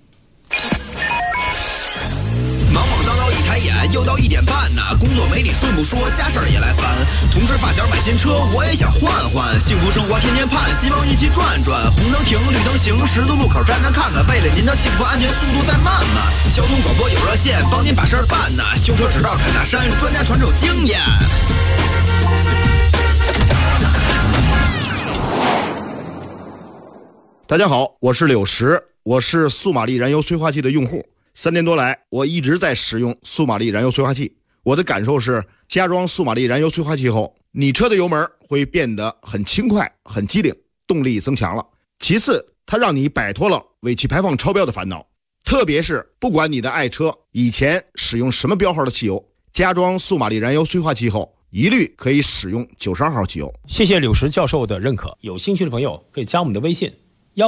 忙忙叨叨一抬眼，又到1点半呢，工作没你顺不说，家事儿也来烦。同事发小买新车，我也想换换，幸福生活天天盼，希望一起转转。红灯停，绿灯行，十字路口站站看看，为了您的幸福安全，速度再慢慢。交通广播有热线，帮您把事儿办呢。修车指道侃大山，专家传授经验。 大家好，我是柳石，我是速马力燃油催化器的用户。3年多来，我一直在使用速马力燃油催化器。我的感受是，加装速马力燃油催化器后，你车的油门会变得很轻快、很机灵，动力增强了。其次，它让你摆脱了尾气排放超标的烦恼。特别是不管你的爱车以前使用什么标号的汽油，加装速马力燃油催化器后，一律可以使用92号汽油。 谢谢柳石教授的认可。有兴趣的朋友可以加我们的微信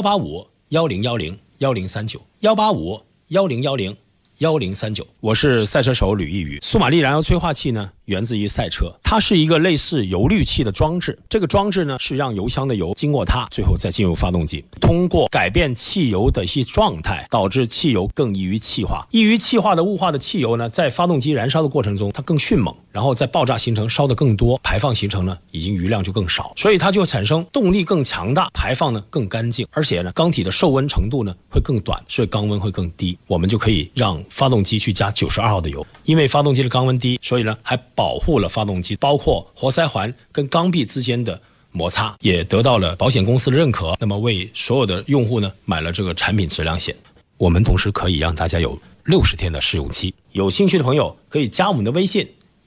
185-1010-1039，185-1010-1039。我是赛车手吕一宇。速马力燃油催化器呢，源自于赛车，它是一个类似油滤器的装置。这个装置呢，是让油箱的油经过它，最后再进入发动机，通过改变汽油的一些状态，导致汽油更易于气化。易于气化的雾化的汽油呢，在发动机燃烧的过程中，它更迅猛，然后在爆炸形成烧得更多，排放形成呢，已经余量就更少，所以它就产生动力更强大，排放呢更干净，而且呢，缸体的受温程度呢会更短，所以缸温会更低。我们就可以让发动机去加92号的油，因为发动机的缸温低，所以呢还保护了发动机，包括活塞环跟缸壁之间的摩擦，也得到了保险公司的认可。那么为所有的用户呢买了这个产品质量险。我们同时可以让大家有60天的试用期。有兴趣的朋友可以加我们的微信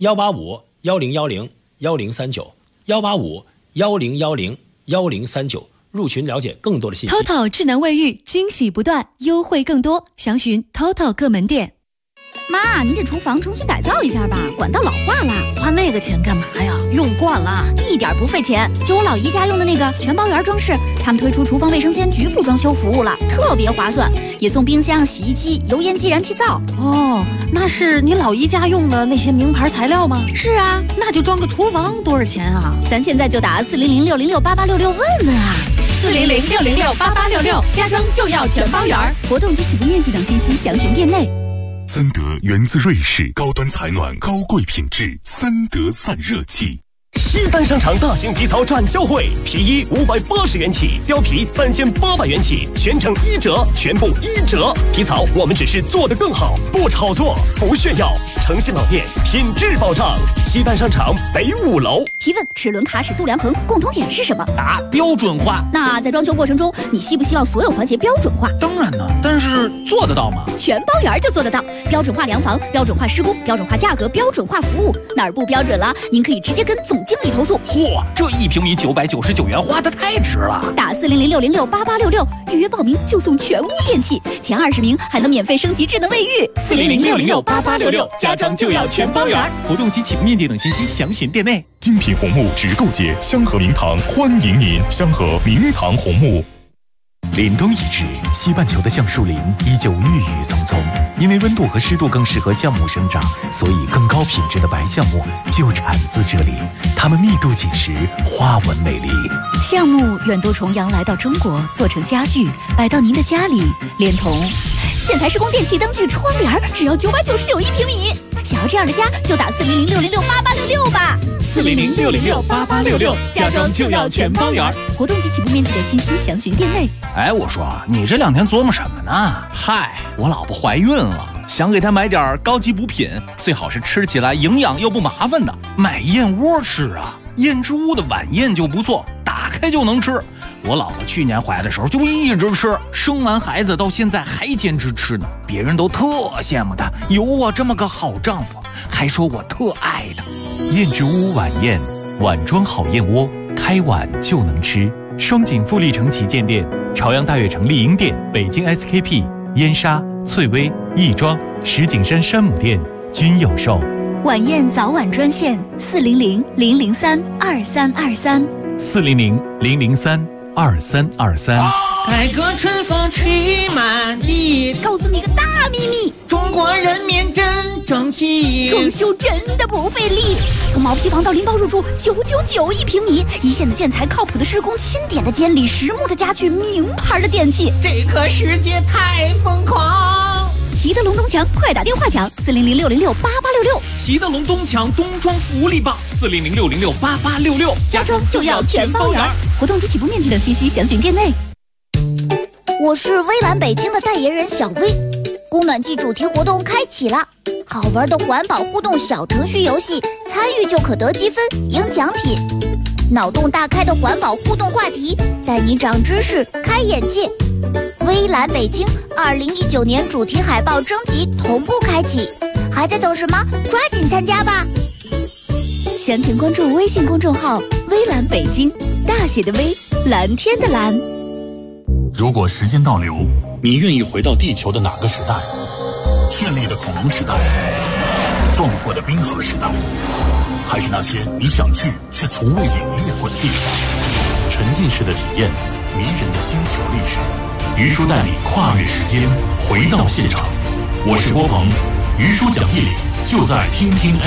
185-1010-1039，185-1010-1039，入群了解更多的信息。 TOTO 智能卫浴惊喜不断，优惠更多，详询 TOTO 各门店。 妈，您这厨房重新改造一下吧，管道老化了。 花那个钱干嘛呀？用惯了， 一点不费钱。就我老姨家用的那个全包圆装饰，他们推出厨房卫生间局部装修服务了，特别划算，也送冰箱、洗衣机、油烟机、燃气灶。 哦，那是你老姨家用的那些名牌材料吗？ 是啊， 那就装个厨房多少钱啊？ 咱现在就打400-606-8866问问啊。 400-606-8866，家装就要全包圆。 活动及起步面积等信息详询店内。 森德源自瑞士，高端采暖，高贵品质，森德散热器。 西单商场大型皮草展销会，皮衣580元起，貂皮3800元起，全程1折，全部1折。皮草我们只是做得更好，不炒作，不炫耀，诚信老店，品质保障。西单商场北5楼。 提问：齿轮、卡尺、度量衡共同点是什么？ 答：标准化。 那在装修过程中，你希不希望所有环节标准化？ 当然呢，但是做得到吗？ 全包圆就做得到，标准化量房，标准化施工，标准化价格，标准化服务。哪儿不标准了，您可以直接跟总经理投诉。 嚯，这1平米999元花得太值了！ 打400-606-8866，预约报名就送全屋电器，前20名还能免费升级智能卫浴。 400-606-8866，家装就要全包圆。 活动及起步面积等信息详询店内。 精品红木直购节，香河明堂欢迎您！香河明堂红木。 凛冬已至，西半球的橡树林依旧郁郁葱葱。因为温度和湿度更适合橡木生长，所以更高品质的白橡木就产自这里。它们密度紧实，花纹美丽。 橡木远渡重洋来到中国，做成家具，摆到您的家里，连同建材施工电器、灯具、窗帘，只要999一平米。想要这样的家，就打400-606-8866吧。 400-606-8866，家装就要全包圆。 活动及起步面积的信息详询店内。 哎，我说你这2天琢磨什么呢？嗨，我老婆怀孕了，想给她买点高级补品，最好是吃起来营养又不麻烦的。买燕窝吃啊，燕之屋的晚宴就不错，打开就能吃。我老婆去年怀的时候就一直吃，生完孩子到现在还坚持吃呢，别人都特羡慕她有我这么个好丈夫，还说我特爱她。 燕之屋晚宴，碗装好燕窝，开碗就能吃。双井富力城旗舰店、朝阳大悦城丽婴店、北京 SKP、燕莎、翠微、亦庄、石景山山姆店均有售。 晚宴早晚专线400-003-2323。 400-003-2323。 改革春风吹满地， 告诉你个大秘密， 中国人民真争气， 装修真的不费力。从毛坯房到拎包入住，999一平米，一线的建材，靠谱的施工，钦点的监理，实木的家具，名牌的电器， 这个世界太疯狂。 齐德龙东墙，快打电话抢400-606-8866。 齐德龙东墙冬装福利棒，400-606-8866， 家装就要全包圆。活动及起步面积等信息详询店内。 我是微蓝北京的代言人小薇，供暖季主题活动开启了，好玩的环保互动小程序游戏，参与就可得积分赢奖品，脑洞大开的环保互动话题，带你长知识开眼界。微蓝北京2019年主题海报征集同步开启，还在等什么？抓紧参加吧！ 详情关注微信公众号微蓝北京，大写的微，蓝天的蓝。 如果时间倒流，你愿意回到地球的哪个时代？绚丽的恐龙时代，壮阔的冰河时代，还是那些你想去却从未领略过的地方？沉浸式的体验，迷人的星球历史。于叔带你跨越时间，回到现场。我是郭鹏，于叔讲义就在听听